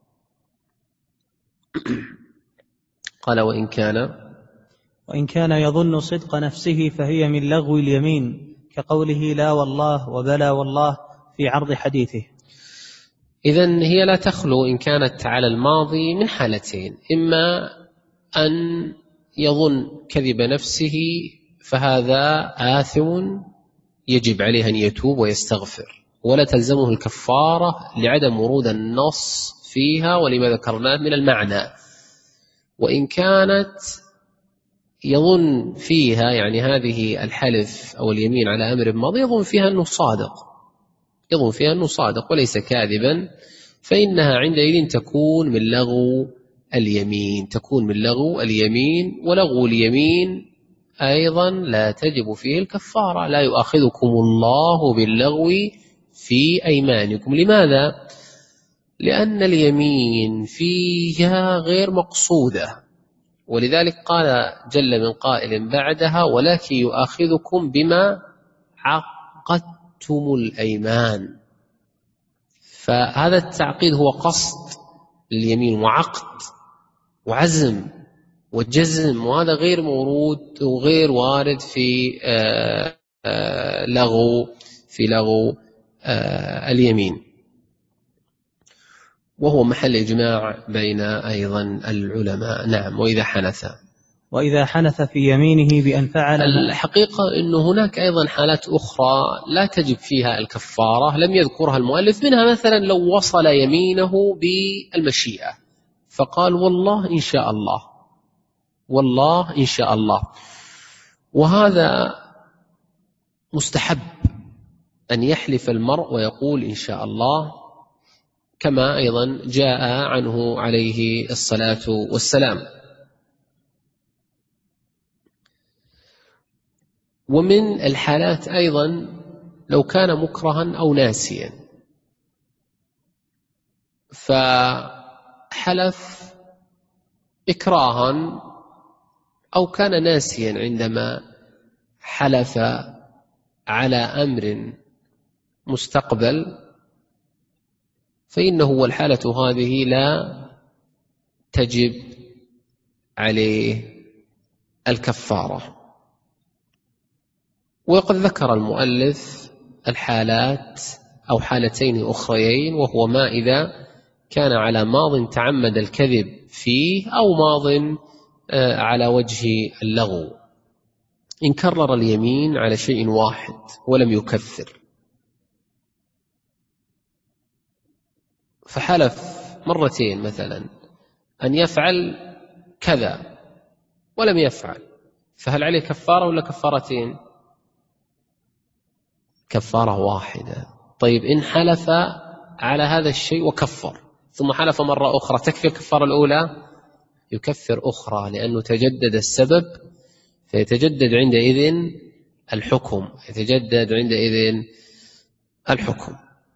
[SPEAKER 2] قال وإن كان
[SPEAKER 1] وإن كان يظن صدق نفسه فهي من لغو اليمين، كقوله لا والله وبلا والله في عرض حديثه.
[SPEAKER 2] إذن هي لا تخلو إن كانت على الماضي من حالتين: إما أن يظن كذب نفسه فهذا آثم يجب عليه أن يتوب ويستغفر ولا تلزمه الكفارة لعدم ورود النص فيها ولما ذكرناه من المعنى. وإن كانت يظن فيها يعني هذه الحلف أو اليمين على أمر ماضي يظن فيها أنه صادق يظن فيها أنه صادق وليس كاذبا، فإنها عندئذ تكون من لغو اليمين تكون من لغو اليمين ولغو اليمين أيضا لا تجب فيه الكفارة. لا يؤاخذكم الله باللغو في أيمانكم. لماذا؟ لأن اليمين فيها غير مقصودة، ولذلك قال جل من قائل بعدها: ولكن يؤاخذكم بما عقدتم الأيمان. فهذا التعقيد هو قصد اليمين وعقد وعزم والجزم، وهذا غير مورود وغير وارد في آآ آآ لغو في لغو اليمين، وهو محل إجماع بين أيضا العلماء. نعم. وإذا حنث
[SPEAKER 1] وإذا حنث في يمينه بأن فعل.
[SPEAKER 2] الحقيقة أنه هناك أيضا حالات أخرى لا تجب فيها الكفارة لم يذكرها المؤلف، منها مثلا لو وصل يمينه بالمشيئة فقال والله إن شاء الله والله إن شاء الله، وهذا مستحب أن يحلف المرء ويقول إن شاء الله، كما أيضا جاء عنه عليه الصلاة والسلام. ومن الحالات أيضا لو كان مكرها أو ناسيا فحلف إكراها أو كان ناسيا عندما حلف على أمر مستقبل، فإنه والحالة هذه لا تجب عليه الكفارة. وقد ذكر المؤلف الحالات أو حالتين أخريين، وهو ما إذا كان على ماض تعمد الكذب فيه أو ماض على وجه اللغو. إن كرر اليمين على شيء واحد ولم يكفر، فحلف مرتين مثلا أن يفعل كذا ولم يفعل، فهل عليه كفارة ولا كفارتين؟ كفارة واحدة. طيب إن حلف على هذا الشيء وكفر ثم حلف مرة أخرى، تكفي الكفارة الأولى؟ يكفر أخرى، لأنه تجدد السبب فيتجدد عندئذ الحكم يتجدد عندئذ الحكم.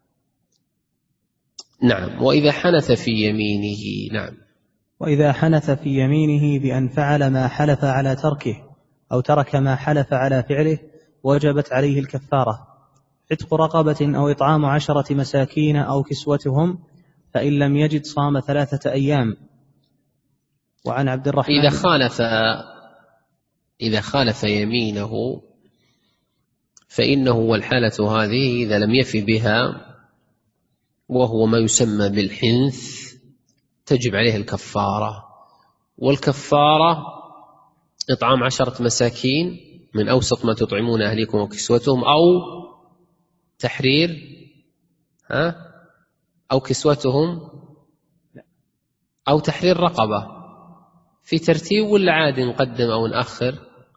[SPEAKER 2] نعم. وإذا حنث في يمينه. نعم.
[SPEAKER 1] وإذا حنث في يمينه بأن فعل ما حلف على تركه أو ترك ما حلف على فعله وجبت عليه الكفارة: عتق رقبة أو إطعام عشرة مساكين أو كسوتهم، فإن لم يجد صام ثلاثة أيام. وعن عبد الرحمن
[SPEAKER 2] إذا خالف إذا خالف يمينه فإنه والحالة هذه إذا لم يفي بها وهو ما يسمى بالحنث تجب عليه الكفارة. والكفارة إطعام عشرة مساكين من أوسط ما تطعمون أهليكم وكسوتهم، أو تحرير ها أو كسوتهم أو تحرير رقبة. في ترتيب ولا عادي نقدم أو نأخر؟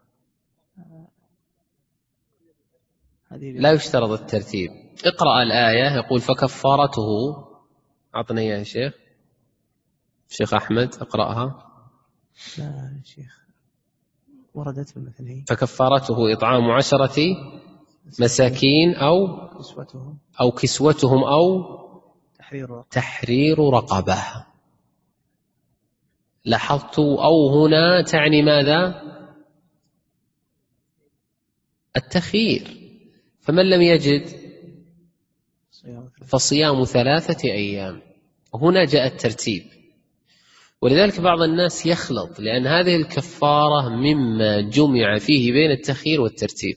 [SPEAKER 2] لا يشترط الترتيب. اقرأ الآية. يقول فكفارته، أعطنا إياها يا شيخ شيخ أحمد، اقرأها.
[SPEAKER 1] لا يا شيخ وردت مثل هي.
[SPEAKER 2] فكفارته إطعام عشرة مساكين أو
[SPEAKER 1] كسوتهم
[SPEAKER 2] أو كسوتهم أو
[SPEAKER 1] تحرير رقبة.
[SPEAKER 2] تحرير رقبة. لاحظت أو هنا تعني ماذا؟ التخيير. فمن لم يجد فصيام ثلاثة أيام. هنا جاء الترتيب. ولذلك بعض الناس يخلط، لأن هذه الكفارة مما جمع فيه بين التخيير والترتيب.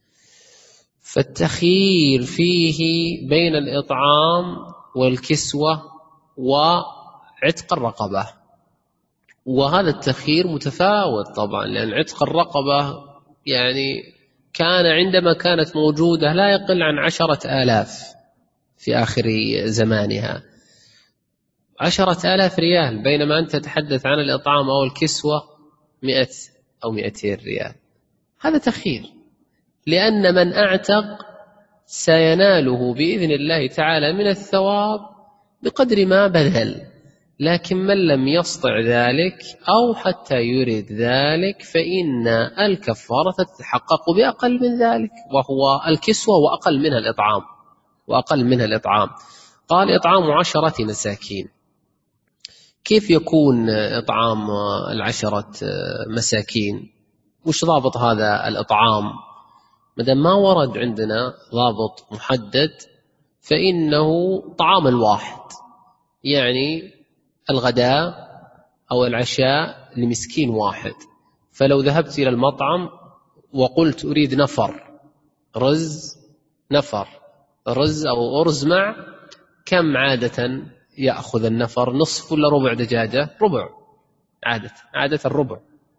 [SPEAKER 2] فالتخيير فيه بين الإطعام والكسوة وعتق الرقبة، وهذا التخيير متفاوت طبعا، لأن عتق الرقبة يعني كان عندما كانت موجودة لا يقل عن عشرة آلاف في آخر زمانها، عشرة آلاف ريال، بينما أنت تتحدث عن الإطعام أو الكسوة مئة أو مئتين ريال. هذا تخيير، لأن من أعتق سيناله بإذن الله تعالى من الثواب بقدر ما بذل، لكن من لم يستطع ذلك أو حتى يريد ذلك فإن الكفارة تتحقق بأقل من ذلك، وهو الكسوة وأقل منها الإطعام وأقل منها الإطعام. قال إطعام عشرة مساكين. كيف يكون إطعام العشرة مساكين؟ وش ضابط هذا الإطعام؟ مدام ما ورد عندنا ضابط محدد فإنه طعام الواحد، يعني الغداء أو العشاء لمسكين واحد. فلو ذهبت إلى المطعم وقلت أريد نفر رز، نفر رز أو أرز مع، كم عادة يأخذ النفر؟ نصف ولا ربع دجاجة؟ ربع عادة، عادة الربع.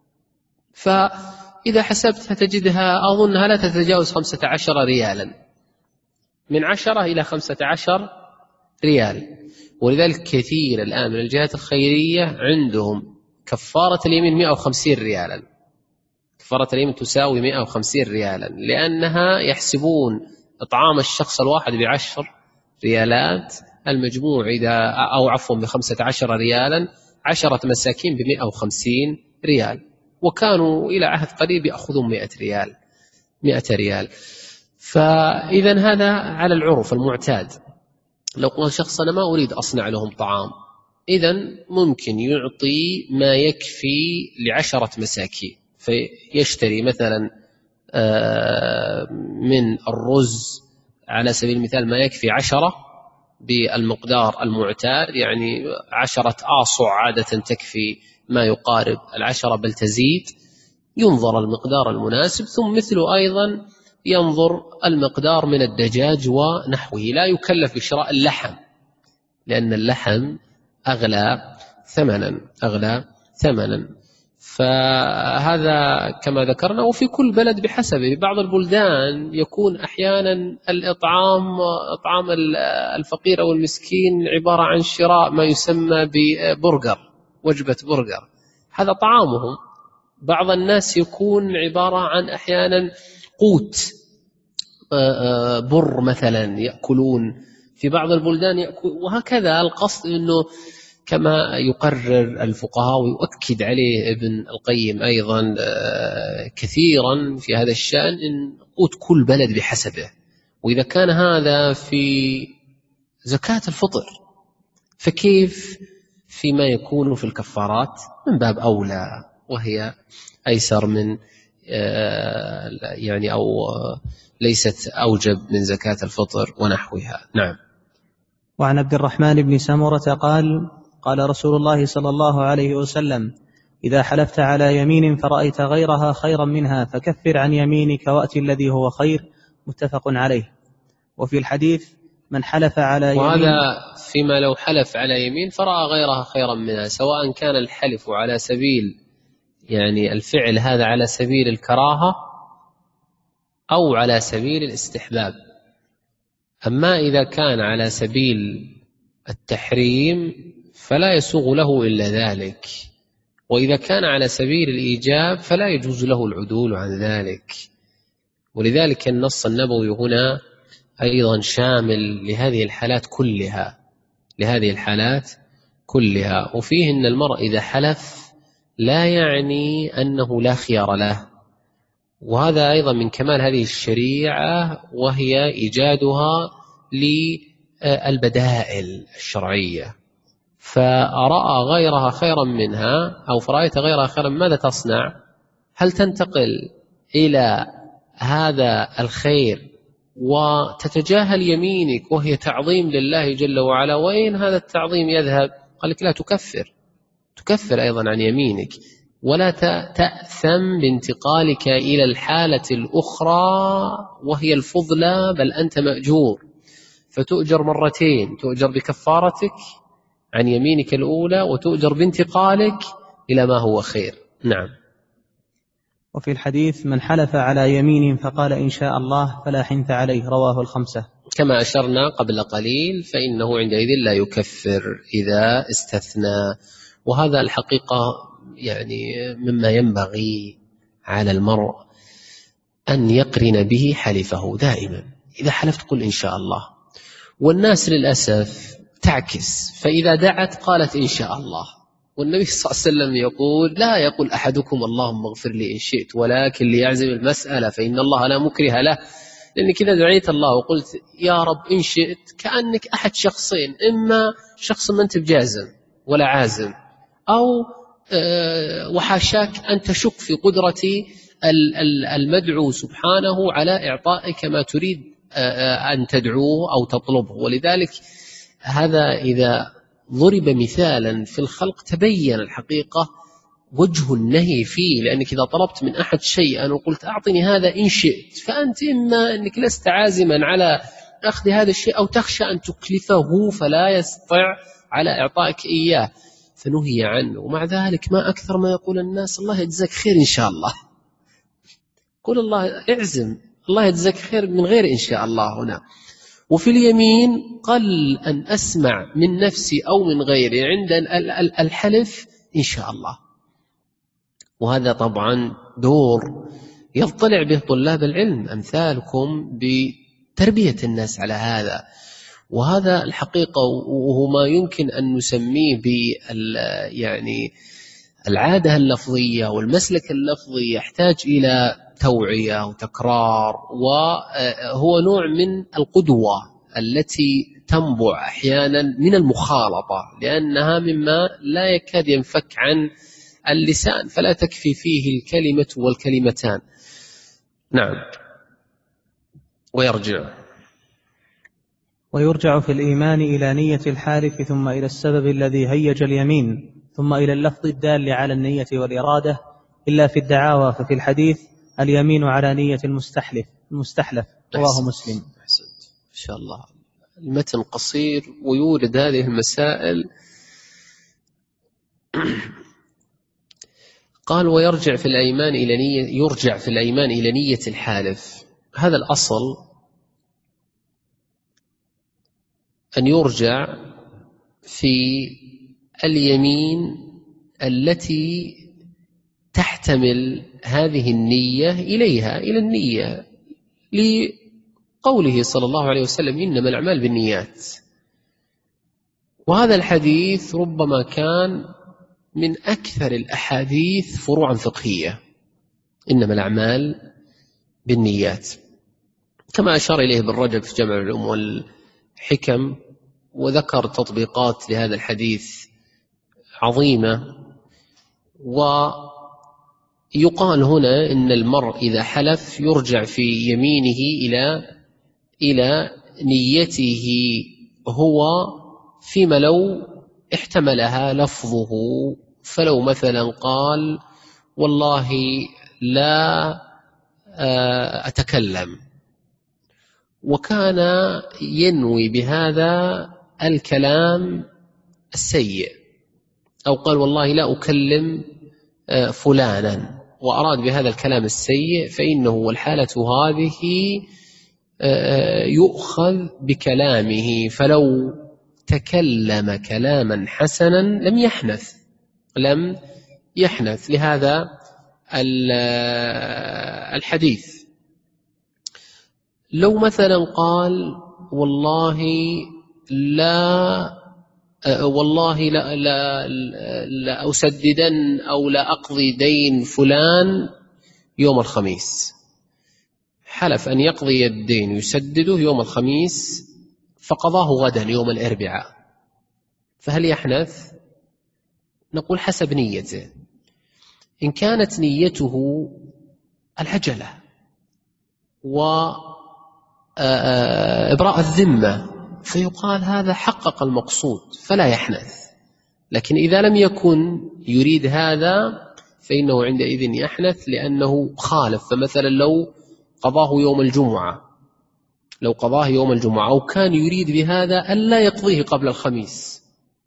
[SPEAKER 2] فإذا حسبتها تجدها أظنها لا تتجاوز خمسة عشر ريالا، من عشرة إلى خمسة عشر ريال. ولذلك كثير الآن من الجهات الخيرية عندهم كفارة اليمين مئة وخمسين ريالا، كفارة اليمين تساوي مئة وخمسين ريالا، لأنها يحسبون إطعام الشخص الواحد بعشر ريالات، المجموع إذا أو عفوا بخمسة عشر ريالا، عشرة مساكين بمئة وخمسين ريال، وكانوا إلى عهد قريب يأخذون مئة ريال مئة ريال. فإذا هذا على العرف المعتاد. لو قال شخص أنا ما أريد أصنع لهم طعام، إذن ممكن يعطي ما يكفي لعشرة مساكين، فيشتري مثلا من الرز على سبيل المثال ما يكفي عشرة بالمقدار المعتاد، يعني عشرة آصع عادة تكفي ما يقارب العشرة بل تزيد. ينظر المقدار المناسب، ثم مثله أيضا ينظر المقدار من الدجاج ونحوه. لا يكلف بشراء اللحم، لأن اللحم أغلى ثمنا أغلى ثمنا فهذا كما ذكرنا. وفي كل بلد بحسبه. بعض البلدان يكون أحيانا الإطعام إطعام الفقير أو المسكين عبارة عن شراء ما يسمى ببرجر، وجبة برجر، هذا طعامهم. بعض الناس يكون عبارة عن أحيانا قوت بر مثلا يأكلون، في بعض البلدان يأكل، وهكذا. القصد أنه كما يقرر الفقهاء ويؤكد عليه ابن القيم أيضا كثيرا في هذا الشأن، إن قوت كل بلد بحسبه. وإذا كان هذا في زكاة الفطر فكيف فيما يكون في الكفارات؟ من باب أولى، وهي أيسر من يعني أو ليست أوجب من زكاة الفطر ونحوها. نعم.
[SPEAKER 1] وعن عبد الرحمن بن سمرة قال قال رسول الله صلى الله عليه وسلم: إذا حلفت على يمين فرأيت غيرها خيرا منها فكفر عن يمينك وأتي الذي هو خير. متفق عليه. وفي الحديث: من حلف على يمين،
[SPEAKER 2] وهذا فيما لو حلف على يمين فرأى غيرها خيرا منها، سواء كان الحلف على سبيل يعني الفعل هذا على سبيل الكراهة أو على سبيل الاستحباب. أما إذا كان على سبيل التحريم فلا يسوغ له إلا ذلك، وإذا كان على سبيل الإيجاب فلا يجوز له العدول عن ذلك. ولذلك النص النبوي هنا أيضا شامل لهذه الحالات كلها لهذه الحالات كلها وفيه أن المرء إذا حلف لا يعني أنه لا خيار له، وهذا أيضا من كمال هذه الشريعة، وهي إيجادها للبدائل الشرعية. فرأى غيرها خيرا منها أو فرأيت غيرها خيرا، ماذا تصنع؟ هل تنتقل إلى هذا الخير وتتجاهل يمينك وهي تعظيم لله جل وعلا؟ وين هذا التعظيم يذهب؟ قال لك لا، تكفر تكفر أيضا عن يمينك، ولا تأثم بانتقالك إلى الحالة الأخرى وهي الفضلى، بل أنت مأجور، فتؤجر مرتين، تؤجر بكفارتك عن يمينك الأولى، وتؤجر بانتقالك إلى ما هو خير. نعم.
[SPEAKER 1] وفي الحديث: من حلف على يمين فقال إن شاء الله فلا حنث عليه، رواه الخمسة.
[SPEAKER 2] كما أشرنا قبل قليل، فإنه عندئذ لا يكفر إذا استثنى. وهذا الحقيقة يعني مما ينبغي على المرء أن يقرن به حلفه دائما. إذا حلفت قل إن شاء الله. والناس للأسف تعكس، فإذا دعت قالت إن شاء الله. والنبي صلى الله عليه وسلم يقول: لا يقول أحدكم اللهم اغفر لي إن شئت، ولكن ليعزم المسألة فإن الله لا مكره له. لأنك إذا دعيت الله وقلت يا رب إن شئت، كأنك أحد شخصين: إما شخص ما أنت بجازم ولا عازم، أو وحاشاك أن تشك في قدرة المدعو سبحانه على إعطائك ما تريد أن تدعوه أو تطلبه. ولذلك هذا إذا ضرب مثالا في الخلق تبين الحقيقة وجه النهي فيه. لأنك إذا طلبت من أحد شيئا وقلت أعطني هذا إن شئت، فأنت إما أنك لست عازما على أخذ هذا الشيء، أو تخشى أن تكلفه فلا يستطيع على إعطائك إياه، فنهي عنه. ومع ذلك ما أكثر ما يقول الناس: الله يجزاك خير إن شاء الله. قل الله، اعزم الله يجزاك خير من غير إن شاء الله هنا. وفي اليمين قل أن أسمع من نفسي أو من غيري عند الحلف إن شاء الله. وهذا طبعا دور يطلع به طلاب العلم أمثالكم بتربية الناس على هذا. وهذا الحقيقة وهو ما يمكن أن نسميه بال يعني العادة اللفظية والمسلك اللفظي، يحتاج إلى توعية وتكرار، وهو نوع من القدوة التي تنبع أحيانا من المخالطة، لأنها مما لا يكاد ينفك عن اللسان، فلا تكفي فيه الكلمة والكلمتان. نعم. ويرجع
[SPEAKER 1] ويرجع في الإيمان إلى نية الحالف، ثم إلى السبب الذي هيج اليمين، ثم إلى اللفظ الدال على النية والإرادة، إلا في الدعاوى. ففي الحديث: اليمين على نية المستحلف المستحلف، رواه مسلم.
[SPEAKER 2] أحسنت. إن شاء الله المتن قصير ويورد هذه المسائل. قال: ويرجع في الأيمان إلى نية يرجع في الأيمان إلى نية الحالف. هذا الأصل، أن يرجع في اليمين التي تحتمل هذه النية إليها إلى النية، لقوله صلى الله عليه وسلم: إنما الأعمال بالنيات. وهذا الحديث ربما كان من أكثر الأحاديث فروعا فقهية، إنما الأعمال بالنيات، كما أشار إليه ابن رجب في جمع العلوم والحكم، وذكر تطبيقات لهذا الحديث عظيمة. ويقال هنا إن المرء إذا حلف يرجع في يمينه إلى إلى نيته هو، فيما لو احتملها لفظه. فلو مثلا قال: والله لا أتكلم، وكان ينوي بهذا الكلام السيء، أو قال: والله لا أكلم فلانا، وأراد بهذا الكلام السيء، فإنه والحالة هذه يؤخذ بكلامه. فلو تكلم كلاما حسنا لم يحنث لم يحنث لهذا الحديث. لو مثلا قال: والله لا والله لا, لا, لا أسددن أو لا أقضي دين فلان، يوم الخميس، حلف أن يقضي الدين يسدده يوم الخميس فقضاه غدا يوم الأربعاء، فهل يحنث؟ نقول حسب نيته. إن كانت نيته العجلة وإبراء الذمة فيقال هذا حقق المقصود فلا يحنث، لكن إذا لم يكن يريد هذا فإنه عندئذ يحنث لأنه خالف. فمثلا لو قضاه يوم الجمعة لو قضاه يوم الجمعة أو كان يريد بهذا ألا يقضيه قبل الخميس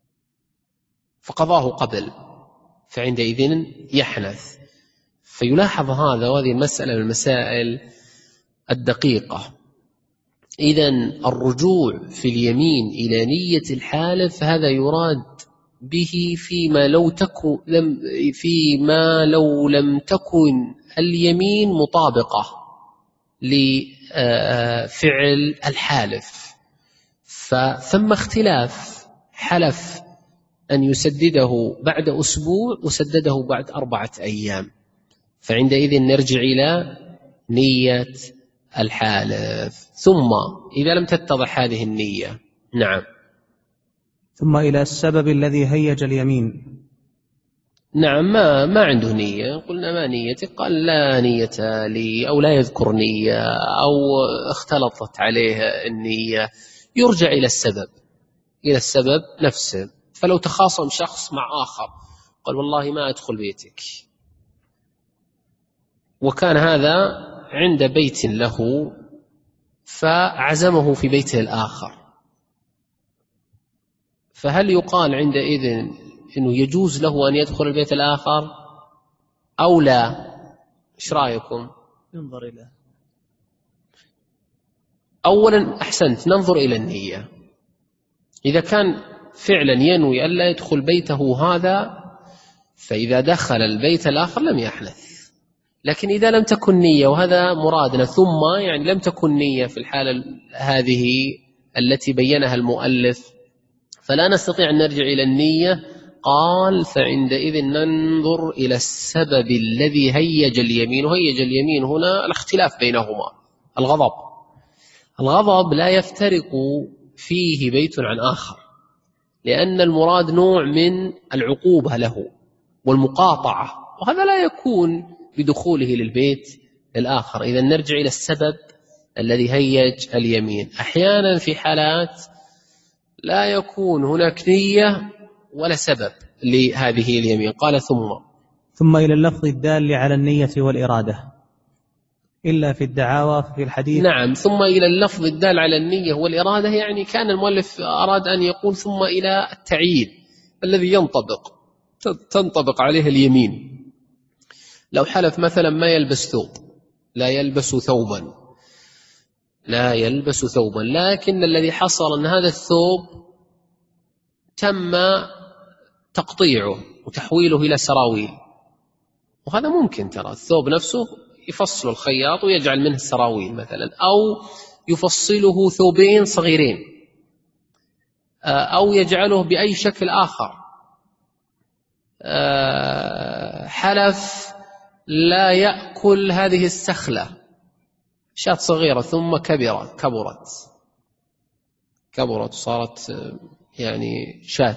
[SPEAKER 2] فقضاه قبل فعندئذ يحنث. فيلاحظ هذا، وهذه المسألة من المسائل الدقيقة. إذن الرجوع في اليمين إلى نية الحالف هذا يراد به فيما لو تكن لم فيما لو لم تكن اليمين مطابقة لفعل الحالف، فثم اختلاف، حلف أن يسدده بعد أسبوع وسدده بعد أربعة أيام، فعندئذ نرجع إلى نية الحالف. ثم إذا لم تتضح هذه النية، نعم،
[SPEAKER 1] ثم إلى السبب الذي هيج اليمين.
[SPEAKER 2] نعم، ما ما عنده نية، قلنا ما نيتك، قال لا نية لي أو لا يذكر نية أو اختلطت عليه النية، يرجع إلى السبب إلى السبب نفسه. فلو تخاصم شخص مع آخر قال والله ما أدخل بيتك، وكان هذا عند بيت له فعزمه في بيته الآخر، فهل يقال عندئذ إنه يجوز له أن يدخل البيت الآخر أو لا؟ إيش رأيكم؟
[SPEAKER 1] ننظر إلى
[SPEAKER 2] أولا أحسنت، ننظر إلى النية. إذا كان فعلا ينوي ألا يدخل بيته هذا فإذا دخل البيت الآخر لم يحنث. لكن إذا لم تكن نية، وهذا مرادنا، ثم يعني لم تكن نية في الحالة هذه التي بينها المؤلف، فلا نستطيع أن نرجع إلى النية. قال فعندئذ ننظر إلى السبب الذي هيج اليمين. وهيج اليمين هنا الاختلاف بينهما، الغضب. الغضب لا يفترق فيه بيت عن آخر، لأن المراد نوع من العقوبة له والمقاطعة، وهذا لا يكون بدخوله للبيت الآخر. إذا نرجع إلى السبب الذي هيج اليمين. أحيانا في حالات لا يكون هناك نية ولا سبب لهذه اليمين. قال ثم
[SPEAKER 1] ثم إلى اللفظ الدال على النية والإرادة إلا في الدعاوى في الحديث.
[SPEAKER 2] نعم، ثم إلى اللفظ الدال على النية والإرادة، يعني كان المؤلف أراد أن يقول ثم إلى التعيين الذي ينطبق تنطبق عليه اليمين. لو حلف مثلا ما يلبس ثوب، لا يلبس ثوبا لا يلبس ثوبا لكن الذي حصل أن هذا الثوب تم تقطيعه وتحويله إلى سراويل، وهذا ممكن، ترى الثوب نفسه يفصل الخياط ويجعل منه السراويل مثلا، أو يفصله ثوبين صغيرين، أو يجعله بأي شكل آخر. حلف لا يأكل هذه السخلة، شاة صغيرة ثم كبرت كبرت كبرت وصارت يعني شاة،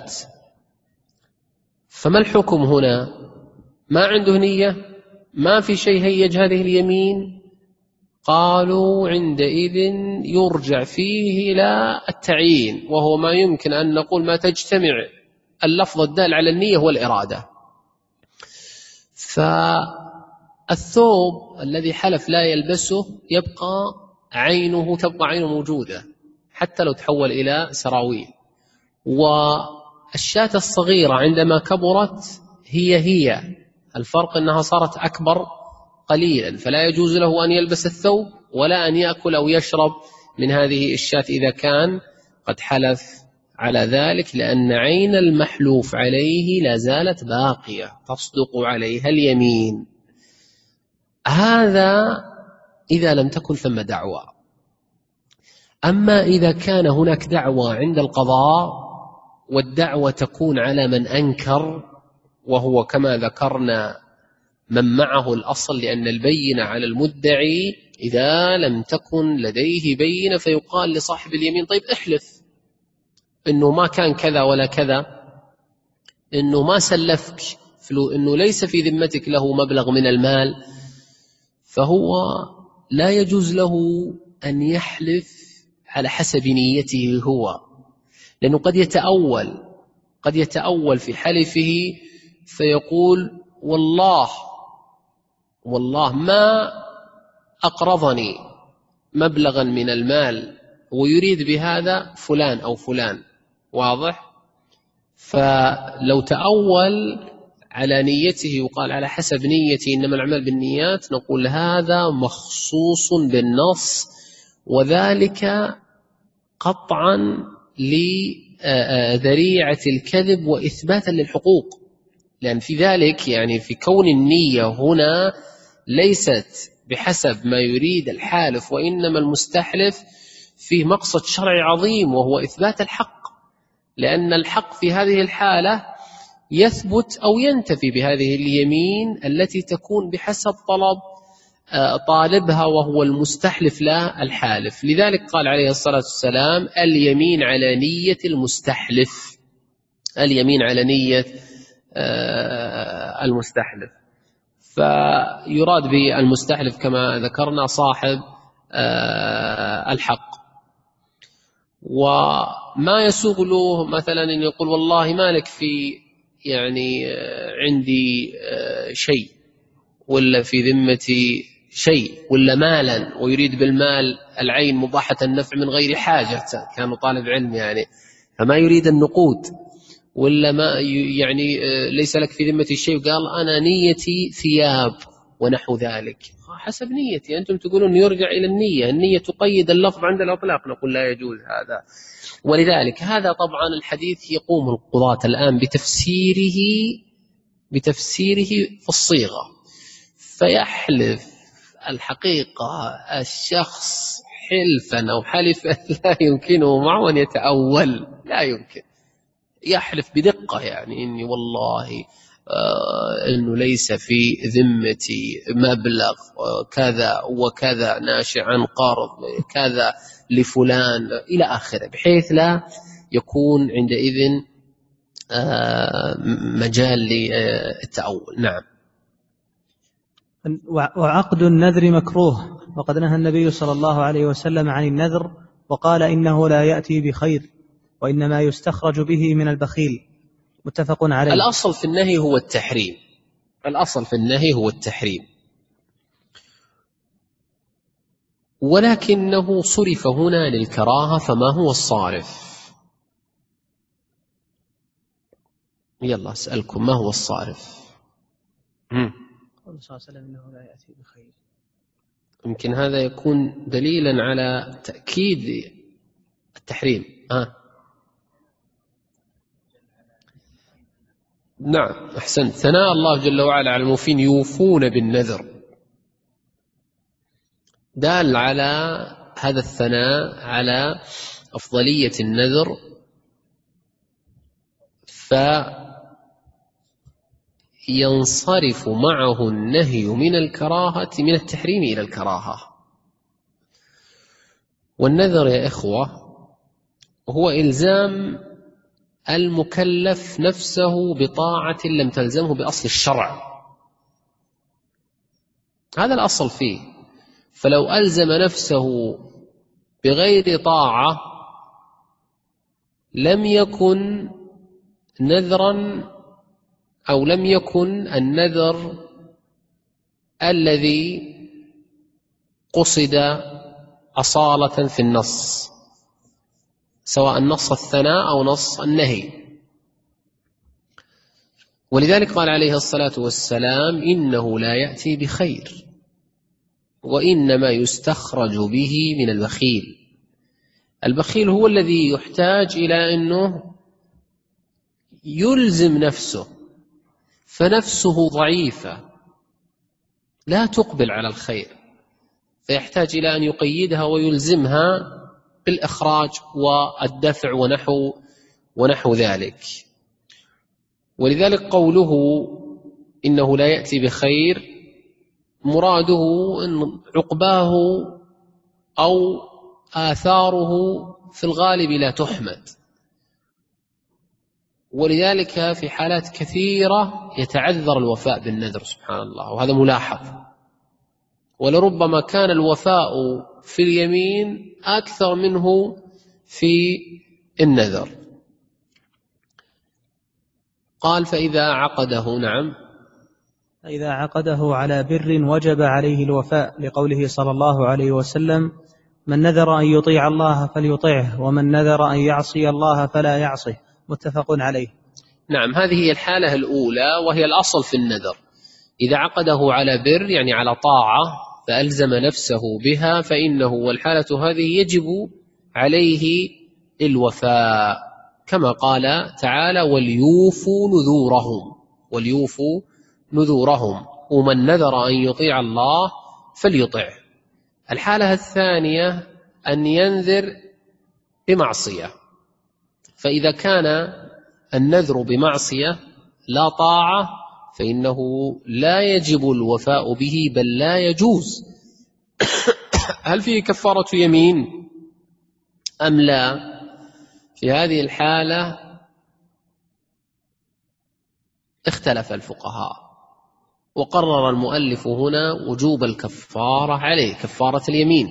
[SPEAKER 2] فما الحكم هنا؟ ما عنده نية، ما في شيء هيج هذه اليمين. قالوا عندئذ يرجع فيه إلى التعيين، وهو ما يمكن أن نقول ما تجتمع اللفظ الدال على النية والإرادة. فالثوب الذي حلف لا يلبسه يبقى عينه تبقى عينه موجودة حتى لو تحول إلى سراويل، والشاة الصغيرة عندما كبرت هي هي الفرق أنها صارت أكبر قليلا، فلا يجوز له أن يلبس الثوب ولا أن يأكل أو يشرب من هذه الشاة إذا كان قد حلف على ذلك، لأن عين المحلوف عليه لا زالت باقية تصدق عليها اليمين. هذا إذا لم تكن ثم دعوى. أما إذا كان هناك دعوى عند القضاء، والدعوة تكون على من أنكر، وهو كما ذكرنا من معه الأصل، لأن البينة على المدعي إذا لم تكن لديه بينة فيقال لصاحب اليمين طيب احلف إنه ما كان كذا ولا كذا، إنه ما سلفك فلو، إنه ليس في ذمتك له مبلغ من المال، فهو لا يجوز له أن يحلف على حسب نيته هو، لأنه قد يتأول قد يتأول في حلفه فيقول والله والله ما أقرضني مبلغا من المال ويريد بهذا فلان أو فلان، واضح؟ فلو تأول على نيته وقال على حسب نيتي إنما الأعمال بالنيات، نقول هذا مخصوص بالنص، وذلك قطعا لذريعة الكذب وإثباتا للحقوق، لأن في ذلك يعني في كون النية هنا ليست بحسب ما يريد الحالف، وإنما المستحلف فيه مقصد شرعي عظيم وهو إثبات الحق، لأن الحق في هذه الحالة يثبت أو ينتفي بهذه اليمين التي تكون بحسب طلب طالبها وهو المستحلف لا الحالف. لذلك قال عليه الصلاة والسلام اليمين على نية المستحلف، اليمين على نية المستحلف. فيراد بالمستحلف كما ذكرنا صاحب الحق. وما يسوغ له مثلا أن يقول والله مالك في يعني عندي شيء ولا في ذمتي شيء ولا مالا، ويريد بالمال العين مباحة النفع من غير حاجة، كان طالب علم يعني، فما يريد النقود، ولا ما يعني ليس لك في ذمتي شيء وقال أنا نيتي ثياب ونحو ذلك، حسب نيتي. أنتم تقولون يرجع إلى النية، النية تقيد اللفظ عند الأطلاق، نقول لا يجوز هذا. ولذلك هذا طبعا الحديث يقوم القضاة الآن بتفسيره بتفسيره في الصيغة، فيحلف الحقيقة الشخص حلفا أو حلفا لا يمكنه معه أن يتأول، لا يمكن، يحلف بدقة يعني إني والله آه إنه ليس في ذمتي مبلغ كذا وكذا ناشئ عن قرض كذا لفلان إلى آخره، بحيث لا يكون عندئذ آه مجال للتأول. نعم.
[SPEAKER 1] وعقد النذر مكروه، وقد نهى النبي صلى الله عليه وسلم عن النذر وقال إنه لا يأتي بخير وإنما يستخرج به من البخيل، متفق عليه.
[SPEAKER 2] الأصل في النهي هو التحريم، الأصل في النهي هو التحريم، ولكنه صرف هنا للكراهة، فما هو الصارف؟ يلا أسألكم ما هو الصارف؟
[SPEAKER 1] قال صلى الله عليه وسلم إنه لا يأتي بخير،
[SPEAKER 2] يمكن هذا يكون دليلا على تأكيد التحريم. آه. نعم أحسنت، ثناء الله جل وعلا على الموفين يوفون بالنذر دال على هذا الثناء على أفضلية النذر، فينصرف معه النهي من الكراهة من التحريم إلى الكراهة. والنذر يا إخوة هو إلزام المكلف نفسه بطاعة لم تلزمه بأصل الشرع، هذا الأصل فيه. فلو ألزم نفسه بغير طاعة لم يكن نذرا، أو لم يكن النذر الذي قصد أصالة في النص، سواء نص الثناء أو نص النهي. ولذلك قال عليه الصلاة والسلام إنه لا يأتي بخير وإنما يستخرج به من البخيل. البخيل هو الذي يحتاج إلى أنه يلزم نفسه، فنفسه ضعيفة لا تقبل على الخير، فيحتاج إلى أن يقيدها ويلزمها بالإخراج والدفع ونحو ونحو ذلك. ولذلك قوله إنه لا يأتي بخير، مراده أن عقباه أو آثاره في الغالب لا تحمد، ولذلك في حالات كثيرة يتعذر الوفاء بالنذر سبحان الله، وهذا ملاحظ. ولربما كان الوفاء في اليمين أكثر منه في النذر. قال فإذا عقده، نعم،
[SPEAKER 1] فإذا عقده على بر وجب عليه الوفاء، لقوله صلى الله عليه وسلم: من نذر أن يطيع الله فليطعه، ومن نذر أن يعصي الله فلا يعصه، متفق عليه.
[SPEAKER 2] نعم، هذه هي الحالة الأولى وهي الأصل في النذر. إذا عقده على بر يعني على طاعة فألزم نفسه بها، فإنه والحالة هذه يجب عليه الوفاء، كما قال تعالى: وليوفوا نذورهم، وليوفوا نذورهم، ومن نذر أن يطيع الله فليطعه. الحالة الثانية أن ينذر بمعصية، فإذا كان النذر بمعصية لا طاعة فإنه لا يجب الوفاء به، بل لا يجوز. هل فيه كفارة يمين أم لا؟ في هذه الحالة اختلف الفقهاء، وقرر المؤلف هنا وجوب الكفارة عليه، كفارة اليمين.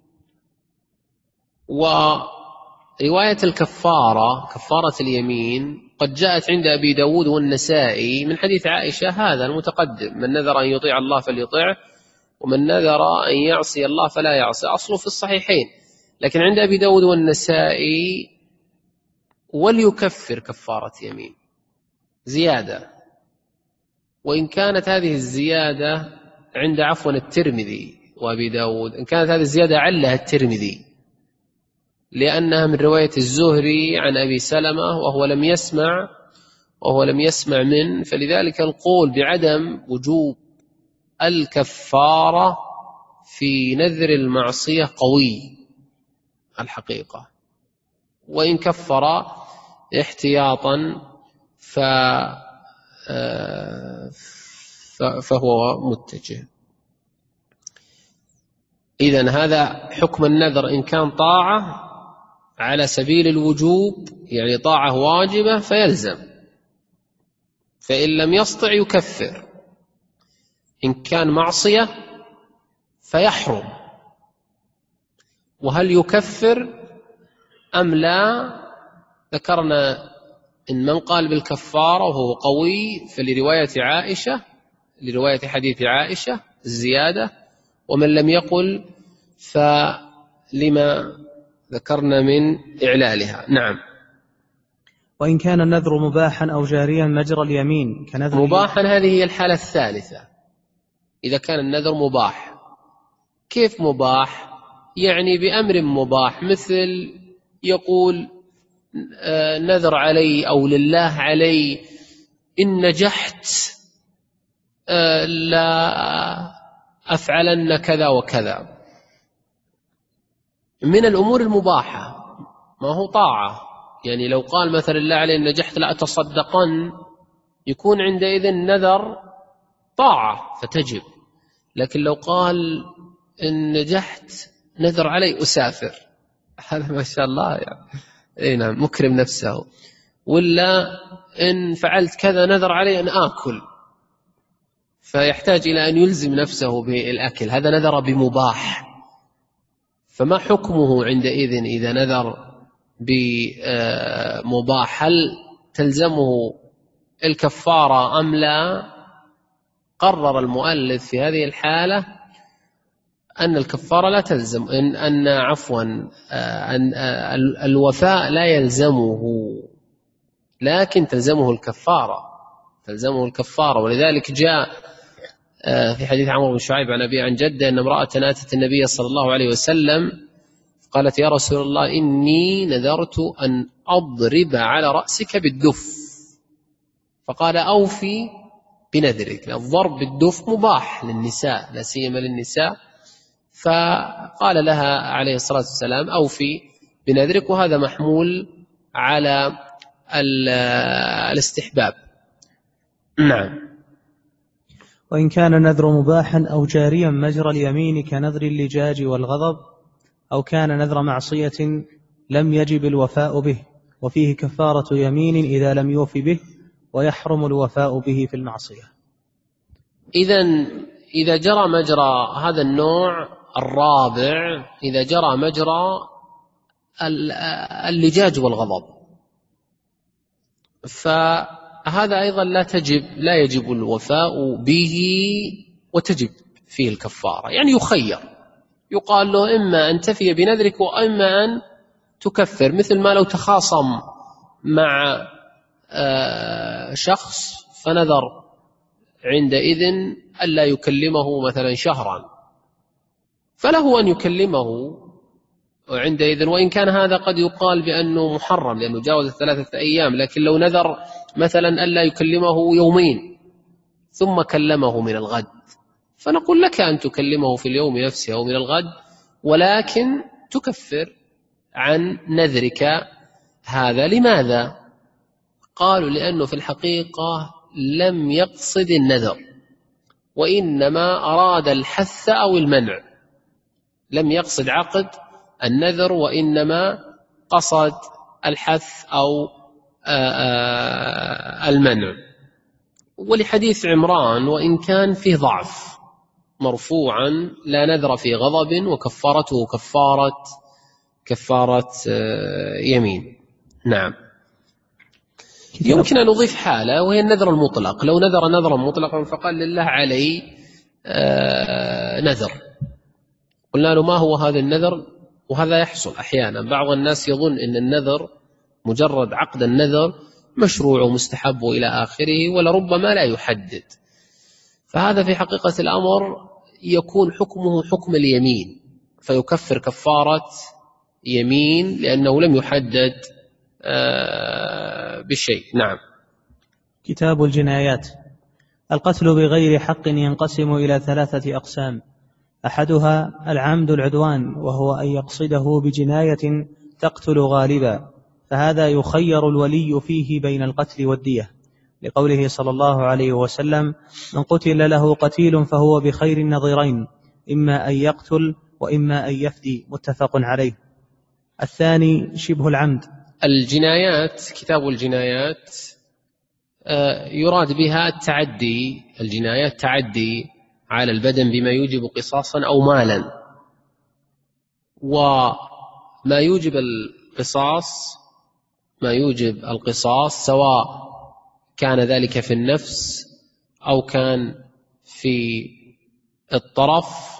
[SPEAKER 2] ورواية الكفارة كفارة اليمين قد جاءت عند أبي داود والنسائي من حديث عائشة هذا المتقدم: من نذر أن يطيع الله فليطعه، ومن نذر أن يعصي الله فلا يعصي، أصله في الصحيحين. لكن عند أبي داود والنسائي وليكفر كفارة يمين، زيادة، وإن كانت هذه الزيادة عند عفوا الترمذي وأبي داود، إن كانت هذه الزيادة علها الترمذي لأنها من رواية الزهري عن أبي سلمة وهو لم يسمع وهو لم يسمع من، فلذلك القول بعدم وجوب الكفارة في نذر المعصية قوي الحقيقة، وإن كفر احتياطا فهو متجه. إذن هذا حكم النذر إن كان طاعة على سبيل الوجوب، يعني طاعة واجبة فيلزم، فإن لم يستطع يكفر. إن كان معصية فيحرم. وهل يكفر أم لا؟ ذكرنا إن من قال بالكفارة وهو قوي فلرواية عائشة، لرواية حديث عائشة الزيادة، ومن لم يقل فلما ذكرنا من إعلالها. نعم.
[SPEAKER 1] وإن كان النذر مباحا أو جاريا مجرى اليمين كنذر
[SPEAKER 2] مباحا، هذه هي الحالة الثالثة. إذا كان النذر مباح. كيف مباح؟ يعني بأمر مباح، مثل يقول نذر علي أو لله علي إن نجحت لا أفعلن كذا وكذا، من الأمور المباحة، ما هو طاعة. يعني لو قال مثلا الله علي إن نجحت لا أتصدقن، يكون عندئذ نذر طاعة فتجب. لكن لو قال إن نجحت نذر علي أسافر، هذا ما شاء الله يعني إيه نعم مكرم نفسه. ولا إن فعلت كذا نذر علي أن آكل، فيحتاج إلى أن يلزم نفسه بالأكل، هذا نذر بمباح. فما حكمه عندئذ إذا نذر بمباح؟ هل تلزمه الكفارة أم لا؟ قرر المؤلف في هذه الحالة أن الكفارة لا تلزم، إن أن عفوا أن الوفاء لا يلزمه، لكن تلزمه الكفارة، تلزمه الكفارة. ولذلك جاء في حديث عمرو بن شعيب عن أبي عن جده أن امرأة أتت النبي صلى الله عليه وسلم قالت: يا رسول الله إني نذرت أن أضرب على رأسك بالدف. فقال: أوفي بنذرك. الضرب بالدف مباح للنساء، لا سيما للنساء. فقال لها عليه الصلاة والسلام: أوفي بنذرك، وهذا محمول على الاستحباب. نعم.
[SPEAKER 1] وإن كان النذر مباحا أو جاريا مجرى اليمين كنذر اللجاج والغضب، أو كان نذر معصية لم يجب الوفاء به، وفيه كفارة يمين إذا لم يوف به، ويحرم الوفاء به في المعصية.
[SPEAKER 2] إذن إذا جرى مجرى هذا النوع الرابع، إذا جرى مجرى اللجاج والغضب، فهذا أيضا لا تجب لا يجب الوفاء به وتجب فيه الكفارة. يعني يخير، يقال له إما أن تفي بنذرك وإما أن تكفر، مثل ما لو تخاصم مع شخص فنذر عندئذ ألا يكلمه مثلا شهرا، فله أن يكلمه عندئذ، وإن كان هذا قد يقال بأنه محرم لأنه جاوز ثلاثة أيام، لكن لو نذر مثلا ألا يكلمه يومين ثم كلمه من الغد، فنقول لك أن تكلمه في اليوم نفسه أو من الغد، ولكن تكفر عن نذرك هذا. لماذا؟ قالوا لأنه في الحقيقة لم يقصد النذر، وإنما أراد الحث أو المنع، لم يقصد عقد النذر وإنما قصد الحث أو المنع. ولحديث عمران وإن كان فيه ضعف مرفوعا: لا نذر في غضب وكفارته كفارة كفارة يمين. نعم. يمكن أن نضيف حالة وهي النذر المطلق، لو نذر نذرا مطلقا فقال لله علي نذر، قلنا له ما هو هذا النذر؟ وهذا يحصل أحيانا، بعض الناس يظن أن النذر مجرد عقد النذر مشروع ومستحب إلى آخره، ولربما لا يحدد، فهذا في حقيقة الأمر يكون حكمه حكم اليمين، فيكفر كفارة يمين لأنه لم يحدد بشيء. نعم.
[SPEAKER 1] كتاب الجنايات. القتل بغير حق ينقسم إلى ثلاثة أقسام: أحدها العمد العدوان، وهو أن يقصده بجناية تقتل غالبا، فهذا يخير الولي فيه بين القتل والدية، لقوله صلى الله عليه وسلم: من قتل له قتيل فهو بخير النظيرين، إما أن يقتل وإما أن يفدي، متفق عليه. الثاني شبه العمد.
[SPEAKER 2] الجنايات، كتاب الجنايات يراد بها التعدي، الجنايات تعدي على البدن بما يوجب قصاصا أو مالا، وما يوجب القصاص ما يوجب القصاص سواء كان ذلك في النفس أو كان في الطرف،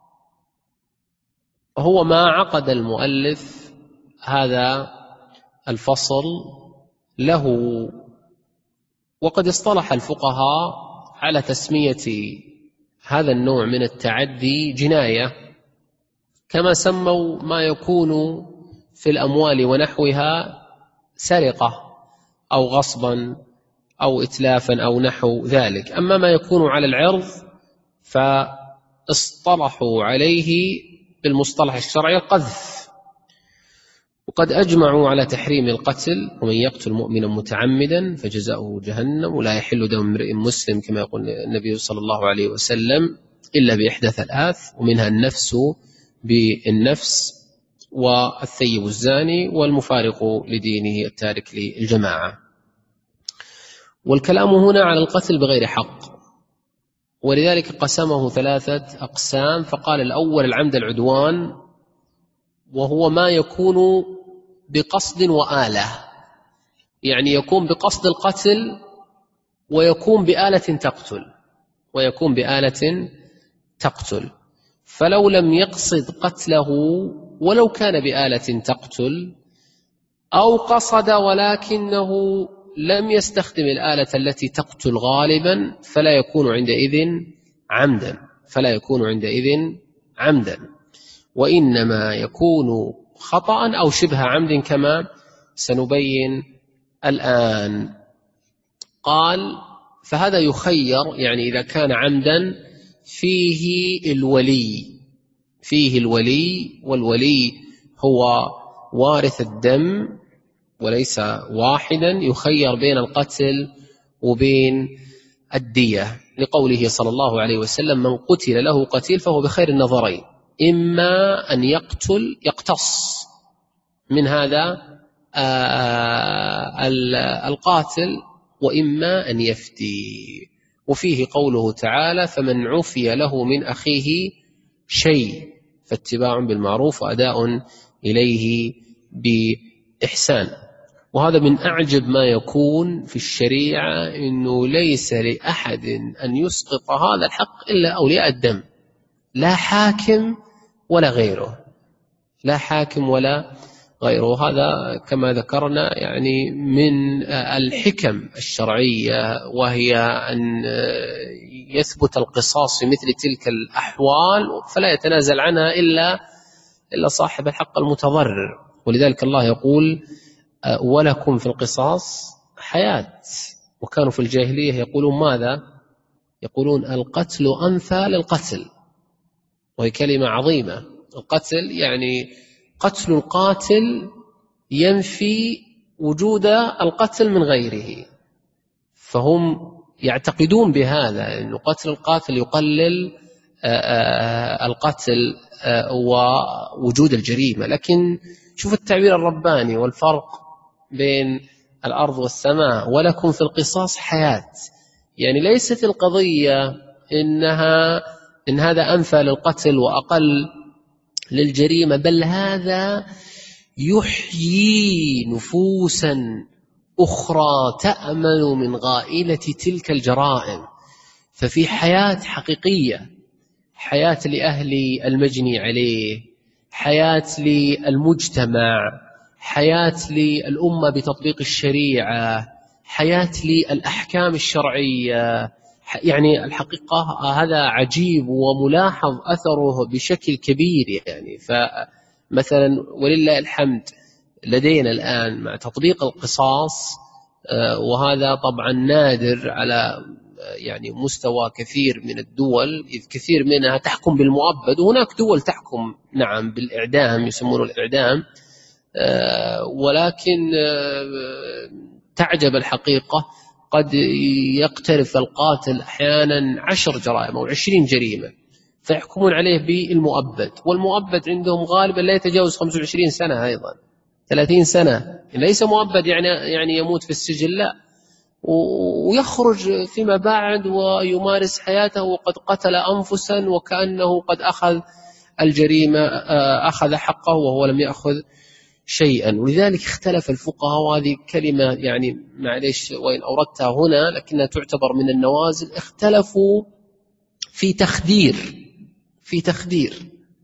[SPEAKER 2] هو ما عقد المؤلف هذا الفصل له. وقد اصطلح الفقهاء على تسمية هذا النوع من التعدي جناية، كما سموا ما يكون في الأموال ونحوها سرقة أو غصبا أو إتلافا أو نحو ذلك. أما ما يكون على العرض فاصطلحوا عليه بالمصطلح الشرعي القذف. وقد أجمعوا على تحريم القتل: ومن يقتل مؤمنا متعمدا فجزاؤه جهنم ولا يحل دم امرئ مسلم، كما يقول النبي صلى الله عليه وسلم، إلا بإحدى ثلاث، ومنها النفس بالنفس، والثيب الزاني، والمفارق لدينه التارك للجماعة. والكلام هنا على القتل بغير حق، ولذلك قسمه ثلاثة أقسام، فقال الأول العمد العدوان، وهو ما يكون بقصد وآلة، يعني يكون بقصد القتل ويكون بآلة تقتل ويكون بآلة تقتل فلو لم يقصد قتله ولو كان بآلة تقتل، أو قصد ولكنه لم يستخدم الآلة التي تقتل غالبا، فلا يكون عندئذ عمدا فلا يكون عندئذ عمدا وإنما يكون خطأ أو شبه عمد كما سنبين الآن. قال: فهذا يخير، يعني إذا كان عمدا فيه الولي فيه الولي والولي هو وارث الدم وليس واحدا، يخير بين القتل وبين الدية، لقوله صلى الله عليه وسلم: من قتل له قتيل فهو بخير النظرين، إما أن يقتل يقتص من هذا القاتل، وإما أن يفدي. وفيه قوله تعالى: فمن عفي له من أخيه شيء فاتباع بالمعروف وأداء إليه بإحسان. وهذا من أعجب ما يكون في الشريعة، إنه ليس لأحد أن يسقط هذا الحق إلا أولياء الدم، لا حاكم ولا غيره، لا حاكم ولا غيره. هذا كما ذكرنا يعني من الحكم الشرعية، وهي أن يثبت القصاص في مثل تلك الأحوال، فلا يتنازل عنها إلا إلا صاحب الحق المتضرر. ولذلك الله يقول: ولكم في القصاص حياة. وكانوا في الجاهلية يقولون ماذا؟ يقولون: القتل أنفى للقتل. وهي كلمة عظيمة. القتل يعني قتل القاتل ينفي وجود القتل من غيره، فهم يعتقدون بهذا، أن قتل القاتل يقلل القتل ووجود الجريمة. لكن شوف التعبير الرباني والفرق بين الأرض والسماء: ولكم في القصاص حياة. يعني ليست القضية إنها إن هذا أنفى للقتل وأقل للجريمة، بل هذا يحيي نفوسا أخرى تأمن من غائلة تلك الجرائم. ففي حياة حقيقية، حياة لأهل المجني عليه، حياة للمجتمع، حياة للأمة بتطبيق الشريعة، حياة للأحكام الشرعية. يعني الحقيقة هذا عجيب وملاحظ أثره بشكل كبير. يعني فمثلا ولله الحمد لدينا الآن مع تطبيق القصاص، وهذا طبعا نادر على يعني مستوى كثير من الدول، إذ كثير منها تحكم بالمؤبد، وهناك دول تحكم نعم بالإعدام، يسمونه الإعدام. ولكن تعجب الحقيقة، قد يقترف القاتل أحيانا عشر جرائم أو عشرين جريمة فيحكمون عليه بالمؤبد، والمؤبد عندهم غالبا لا يتجاوز خمسة وعشرين سنة، أيضا ثلاثين سنة. ليس مؤبد يعني يعني يموت في السجن، لا، ويخرج فيما بعد ويمارس حياته وقد قتل أنفسا وكأنه قد أخذ الجريمة، أخذ حقه وهو لم يأخذ شيئا. ولذلك اختلف الفقهاء، وهذه كلمة يعني معليش وإن أوردتها هنا لكنها تعتبر من النوازل، اختلفوا في تخدير في تخدير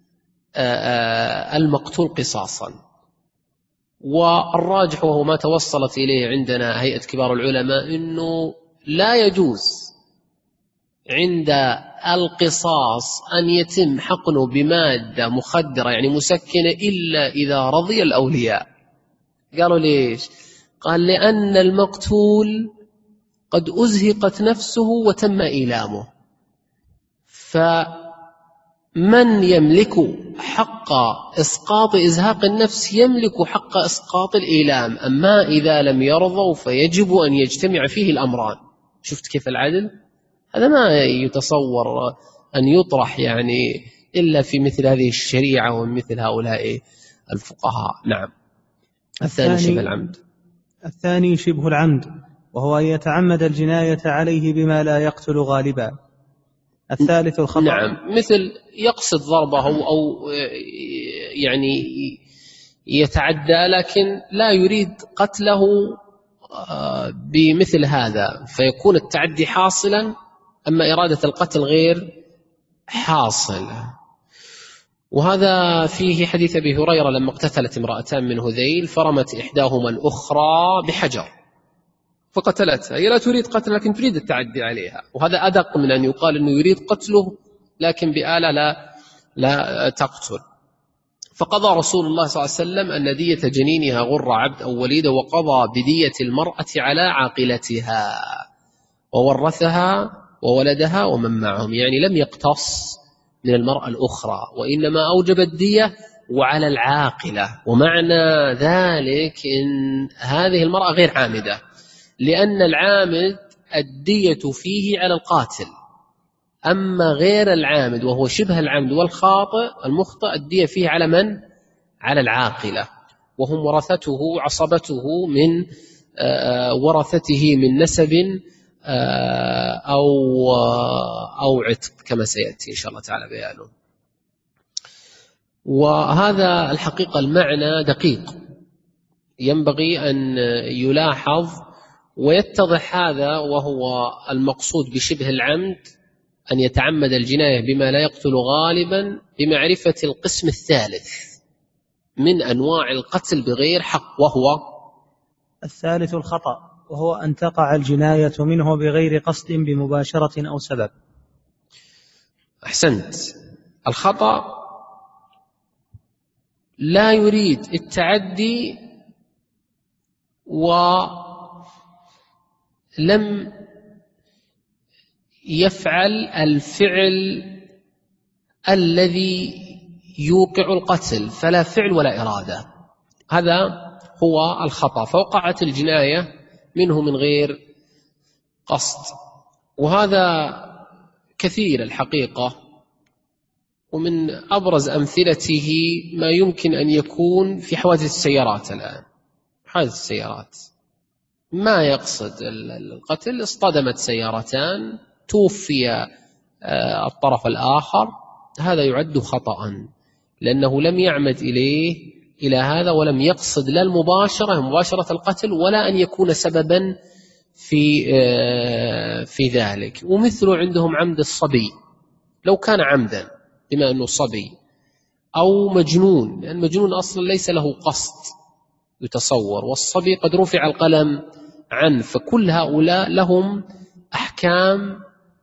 [SPEAKER 2] المقتول قصاصا. والراجح وهو ما توصلت إليه عندنا هيئة كبار العلماء أنه لا يجوز عند القصاص أن يتم حقنه بمادة مخدرة يعني مسكنة إلا إذا رضي الأولياء. قالوا ليش؟ قال: لأن المقتول قد أزهقت نفسه وتم إيلامه، فمن يملك حق إسقاط إزهاق النفس يملك حق إسقاط الإيلام، أما إذا لم يرضوا فيجب أن يجتمع فيه الأمران. شفت كيف العدل؟ هذا ما يتصور أن يطرح يعني إلا في مثل هذه الشريعة ومثل هؤلاء الفقهاء. نعم. الثاني شبه العمد.
[SPEAKER 1] الثاني شبه العمد، وهو أن يتعمد الجناية عليه بما لا يقتل غالبا. الثالث الخطأ.
[SPEAKER 2] نعم، مثل يقصد ضربه أو يعني يتعدى لكن لا يريد قتله بمثل هذا، فيكون التعدي حاصلا أما إرادة القتل غير حاصل. وهذا فيه حديث أبي هريرة لما اقتتلت امرأتان من هذيل فرمت إحداهما الأخرى بحجر فقتلتها. هي لا تريد قتل لكن تريد التعدي عليها، وهذا أدق من أن يقال أنه يريد قتله لكن بآلة لا, لا تقتل. فقضى رسول الله صلى الله عليه وسلم أن دية جنينها غر عبد أو وليدة، وقضى بدية المرأة على عاقلتها وورثها وولدها ومن معهم، يعني لم يقتص من المرأة الأخرى وإنما أوجب الدية وعلى العاقلة. ومعنى ذلك إن هذه المرأة غير عامدة، لأن العامد الدية فيه على القاتل. أما غير العامد وهو شبه العمد والخاطئ المخطئ الدية فيه على من؟ على العاقلة، وهم ورثته عصبته من ورثته من نسب أو أو عتق كما سيأتي إن شاء الله تعالى بيانه. وهذا الحقيقة المعنى دقيق ينبغي أن يلاحظ ويتضح هذا، وهو المقصود بشبه العمد أن يتعمد الجناية بما لا يقتل غالبا بمعرفة القسم الثالث من أنواع القتل بغير حق، وهو
[SPEAKER 1] الثالث الخطأ، وهو أن تقع الجناية منه بغير قصد بمباشرة أو سبب.
[SPEAKER 2] أحسنت. الخطأ لا يريد التعدي ولم يفعل الفعل الذي يوقع القتل، فلا فعل ولا إرادة، هذا هو الخطأ، فوقعت الجناية منه من غير قصد. وهذا كثير الحقيقة، ومن أبرز أمثلته ما يمكن أن يكون في حوادث السيارات. الآن حادث السيارات ما يقصد القتل، اصطدمت سيارتان، توفي الطرف الآخر، هذا يعد خطأ لأنه لم يعمد إليه إلى هذا ولم يقصد لا المباشرة مباشرة القتل ولا أن يكون سببا في في ذلك. ومثله عندهم عمد الصبي، لو كان عمدا بما أنه صبي، أو مجنون، لأن المجنون أصلا ليس له قصد يتصور، والصبي قد رفع القلم عنه، فكل هؤلاء لهم أحكام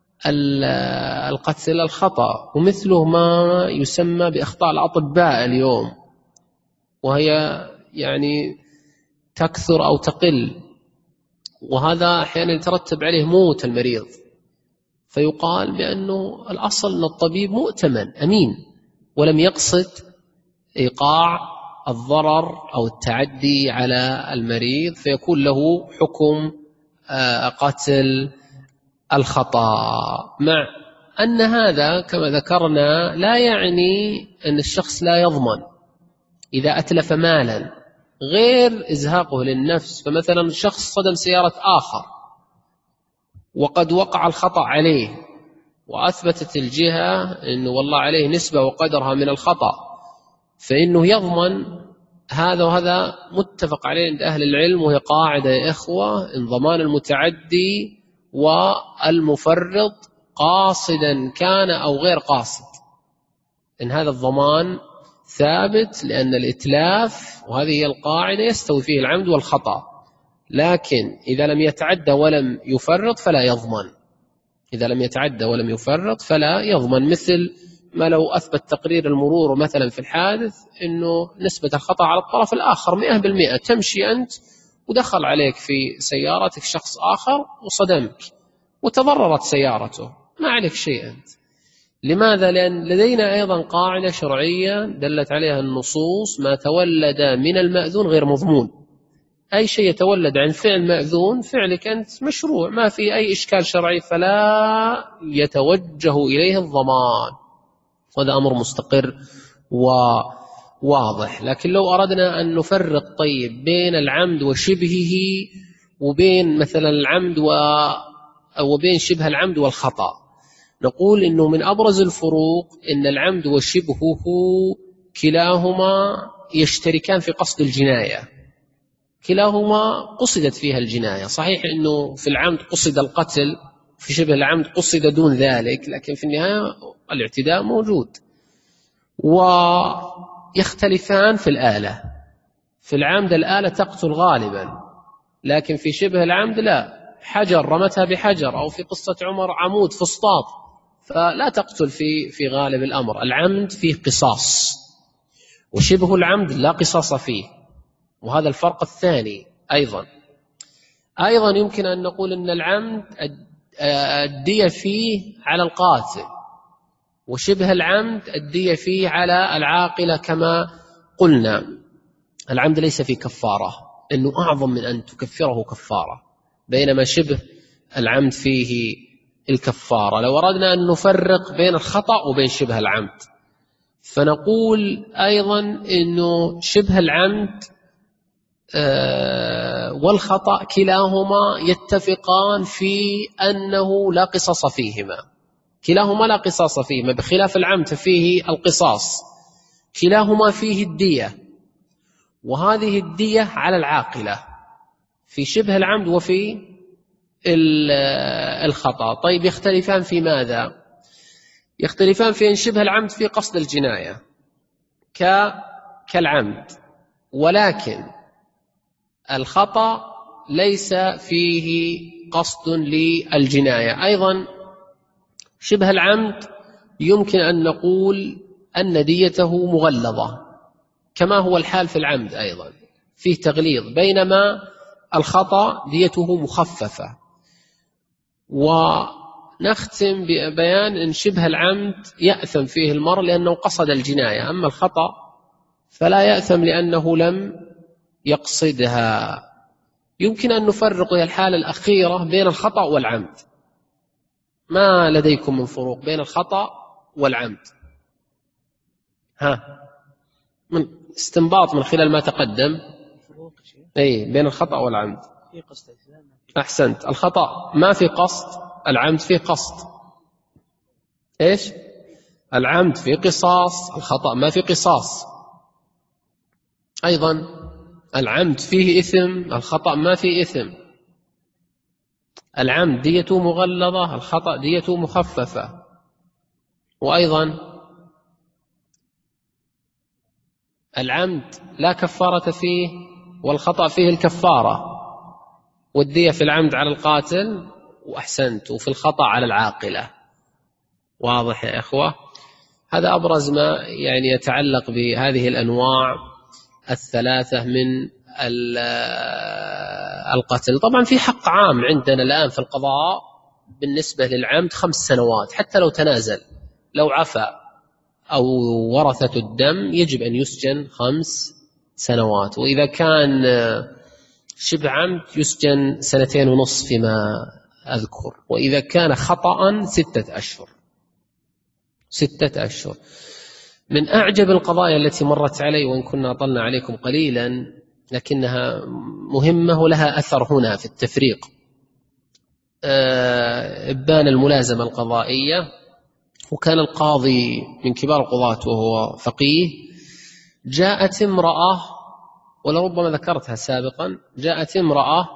[SPEAKER 2] القتل الخطأ. ومثله ما يسمى بأخطاء الأطباء اليوم، وهي يعني تكثر أو تقل، وهذا أحيانا يترتب عليه موت المريض، فيقال بأنه الأصل أن الطبيب مؤتمن أمين ولم يقصد إيقاع الضرر أو التعدي على المريض، فيكون له حكم قتل الخطأ. مع أن هذا كما ذكرنا لا يعني أن الشخص لا يضمن إذا أتلف مالا غير إزهاقه للنفس. فمثلا شخص صدم سيارة آخر وقد وقع الخطأ عليه، وأثبتت الجهة أنه والله عليه نسبة وقدرها من الخطأ، فإنه يضمن هذا، وهذا متفق عليه عند أهل العلم، وهي قاعدة يا إخوة: إن ضمان المتعدي والمفرط قاصدا كان أو غير قاصد، إن هذا الضمان ثابت، لأن الإتلاف وهذه هي القاعدة يستوي فيه العمد والخطأ، لكن إذا لم يتعدى ولم يفرط فلا يضمن، إذا لم يتعدى ولم يفرط فلا يضمن. مثل ما لو أثبت تقرير المرور مثلا في الحادث أنه نسبة الخطأ على الطرف الآخر مئة بالمئة، تمشي أنت ودخل عليك في سيارتك شخص آخر وصدمك وتضررت سيارته، ما عليك شيء أنت. لماذا؟ لأن لدينا أيضا قاعدة شرعية دلت عليها النصوص: ما تولد من المأذون غير مضمون. أي شيء يتولد عن فعل مأذون فعلك أنت مشروع، ما في أي إشكال شرعي، فلا يتوجه إليه الضمان، وهذا أمر مستقر وواضح. لكن لو أردنا أن نفرق طيب بين العمد وشبهه، وبين مثلا العمد وبين شبه العمد والخطأ، نقول إنه من أبرز الفروق إن العمد وشبهه كلاهما يشتركان في قصد الجناية، كلاهما قصدت فيها الجناية. صحيح أنه في العمد قصد القتل، في شبه العمد قصد دون ذلك، لكن في النهاية الاعتداء موجود. ويختلفان في الآلة، في العمد الآلة تقتل غالبا، لكن في شبه العمد لا، حجر رمتها بحجر، أو في قصة عمر عمود فسطاط، فلا تقتل في في غالب الأمر. العمد فيه قصاص، وشبه العمد لا قصاص فيه، وهذا الفرق الثاني. أيضا أيضا يمكن أن نقول أن العمد الدية فيه على القاتل، وشبه العمد الدية فيه على العاقلة كما قلنا. العمد ليس فيه كفارة، إنه أعظم من أن تكفره كفارة، بينما شبه العمد فيه الكفارة. لو أردنا أن نفرق بين الخطأ وبين شبه العمد فنقول أيضا أنه شبه العمد والخطأ كلاهما يتفقان في أنه لا قصاص فيهما، كلاهما لا قصاص فيهما، بخلاف العمد فيه القصاص، كلاهما فيه الدية، وهذه الدية على العاقلة في شبه العمد وفي الخطأ. طيب يختلفان في ماذا؟ يختلفان في أن شبه العمد في قصد الجناية كالعمد، ولكن الخطأ ليس فيه قصد للجناية. أيضا شبه العمد يمكن أن نقول أن ديته مغلظة كما هو الحال في العمد، أيضا فيه تغليظ، بينما الخطأ ديته مخففة. ونختم ببيان أن شبه العمد يأثم فيه المرء لأنه قصد الجناية، أما الخطأ فلا يأثم لأنه لم يقصدها. يمكن أن نفرق في الحالة الأخيرة بين الخطأ والعمد. ما لديكم من فروق بين الخطأ والعمد؟ ها، من استنباط من خلال ما تقدم. أي بين الخطأ والعمد. أحسنت. الخطأ ما في قصد، العمد فيه قصد. إيش؟ العمد فيه قصاص، الخطأ ما في قصاص. أيضا العمد فيه إثم، الخطأ ما فيه إثم. العمد ديته مغلظة، الخطأ ديته مخففة. وأيضا العمد لا كفارة فيه، والخطأ فيه الكفارة، والدية في العمد على القاتل، وأحسنت، وفي الخطأ على العاقلة. واضح يا إخوة؟ هذا أبرز ما يعني يتعلق بهذه الأنواع الثلاثة من القتل. طبعا في حق عام عندنا الآن في القضاء بالنسبة للعمد خمس سنوات، حتى لو تنازل، لو عفى أو ورثة الدم يجب أن يسجن خمس سنوات، وإذا كان شبه عمد يسجن سنتين ونصف فيما أذكر، وإذا كان خطأ ستة أشهر. ستة أشهر. من أعجب القضايا التي مرت علي، وإن كنا أطلنا عليكم قليلا لكنها مهمة ولها أثر هنا في التفريق، إبان الملازمة القضائية. وكان القاضي من كبار القضاة وهو فقيه، جاءت امرأة، ولربما ذكرتها سابقا، جاءت امرأة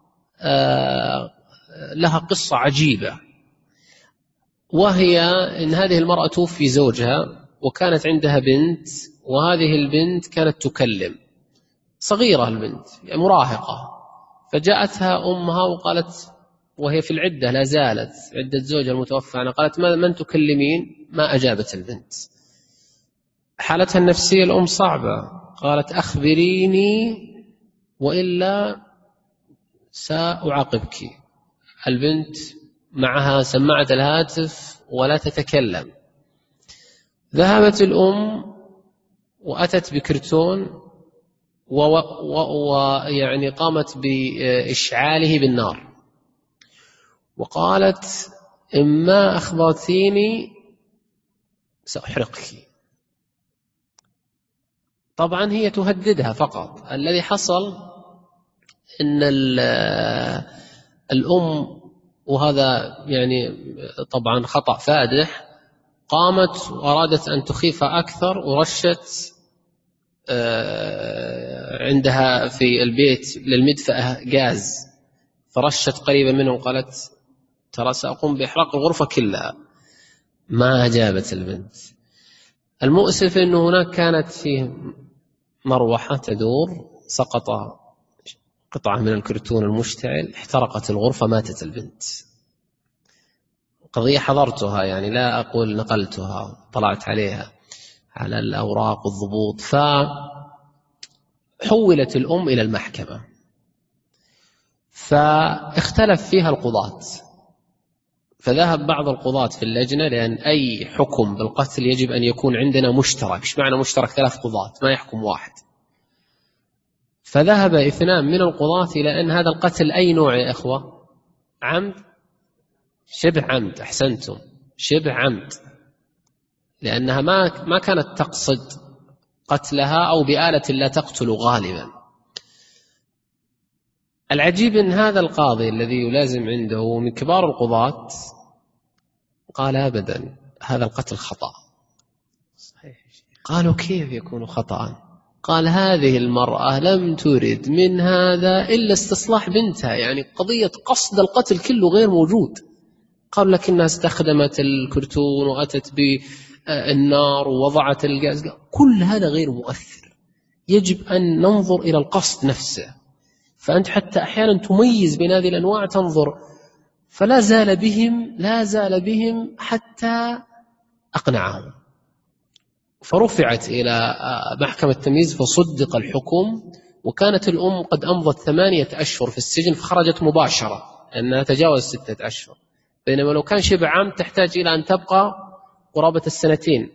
[SPEAKER 2] لها قصة عجيبة، وهي أن هذه المرأة توفي زوجها وكانت عندها بنت، وهذه البنت كانت تكلم، صغيرة البنت يعني مراهقة، فجاءتها أمها وقالت، وهي في العدة لا زالت عدة زوجها المتوفى عنها، قالت من تكلمين؟ ما أجابت البنت. حالتها النفسية الأم صعبة، قالت أخبريني وإلا سأعاقبك. البنت معها سماعة الهاتف ولا تتكلم. ذهبت الأم وأتت بكرتون ويعني قامت بإشعاله بالنار، وقالت إما أخبرتيني سأحرقك. طبعا هي تهددها فقط. الذي حصل إن الأم، وهذا يعني طبعا خطأ فادح، قامت وأرادت أن تخيف أكثر، ورشت عندها في البيت للمدفأة غاز، فرشت قريبا منه وقالت ترى سأقوم بإحراق الغرفة كلها. ما أجابت البنت. المؤسف أنه هناك كانت فيه مروحة تدور، سقط قطعة من الكرتون المشتعل، احترقت الغرفة، ماتت البنت. قضية حضرتها، يعني لا أقول نقلتها، طلعت عليها على الأوراق والضبوط. فحولت الأم إلى المحكمة، فاختلف فيها القضاة، فذهب بعض القضاة في اللجنة، لأن أي حكم بالقتل يجب أن يكون عندنا مشترك. إيش معنى مشترك؟ ثلاث قضاة، ما يحكم واحد. فذهب اثنان من القضاة إلى أن هذا القتل أي نوع يا إخوة؟ عمد، شبه عمد، أحسنتم، شبه عمد، لأنها ما ما كانت تقصد قتلها أو بآلة لا تقتل غالبا. العجيب أن هذا القاضي الذي يلازم عنده من كبار القضاة قال أبدا هذا القتل خطأ. قالوا كيف يكون خطأ؟ قال هذه المرأة لم ترد من هذا إلا استصلاح بنتها، يعني قضية قصد القتل كله غير موجود. قال لكنها استخدمت الكرتون وأتت بالنار ووضعت الغاز، كل هذا غير مؤثر، يجب أن ننظر إلى القصد نفسه. فأنت حتى أحيانا تميز بين هذه الأنواع، تنظر، فلا زال بهم لا زال بهم حتى أقنعهم، فرفعت إلى محكمة التمييز فصدق الحكم. وكانت الأم قد أمضت ثمانية أشهر في السجن فخرجت مباشرة لأنها تجاوز ستة أشهر، بينما لو كان شبه عام تحتاج إلى أن تبقى قرابة السنتين.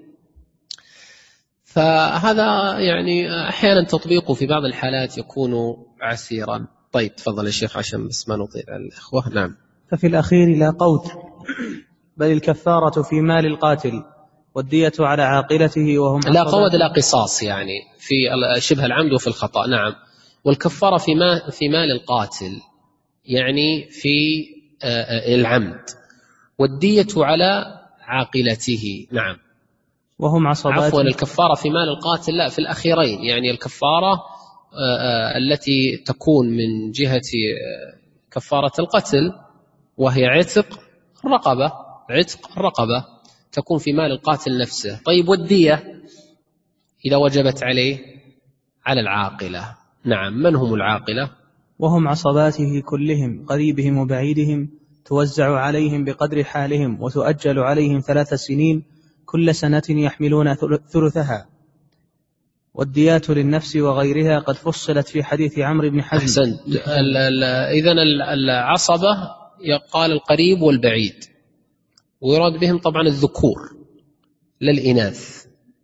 [SPEAKER 2] فهذا يعني أحيانا تطبيقه في بعض الحالات يكون عسيرا. طيب تفضل يا شيخ عشان بس ما نطيل على الأخوة. نعم.
[SPEAKER 1] ففي الأخير لا قوت، بل الكفارة في مال القاتل والدية على عاقلته وهم
[SPEAKER 2] لا قود لا قصاص، يعني في شبه العمد وفي الخطأ. نعم. والكفارة في ما في مال القاتل يعني في العمد، والدية على عاقلته. نعم.
[SPEAKER 1] وهم عصبات.
[SPEAKER 2] عفوا الكفارة في مال القاتل لا، في الأخيرين، يعني الكفارة التي تكون من جهة كفارة القتل وهي عتق الرقبة، عتق الرقبة تكون في مال القاتل نفسه. طيب والدية إذا وجبت عليه على العاقلة. نعم. من هم العاقلة؟
[SPEAKER 1] وهم عصباته كلهم قريبهم وبعيدهم، توزع عليهم بقدر حالهم وتؤجل عليهم ثلاث سنين كل سنة يحملون ثلثها. والديات للنفس وغيرها قد فصلت في حديث عمرو بن حزم.
[SPEAKER 2] أحسنت. إذن العصبة يقال القريب والبعيد، ويراد بهم طبعا الذكور للإناث.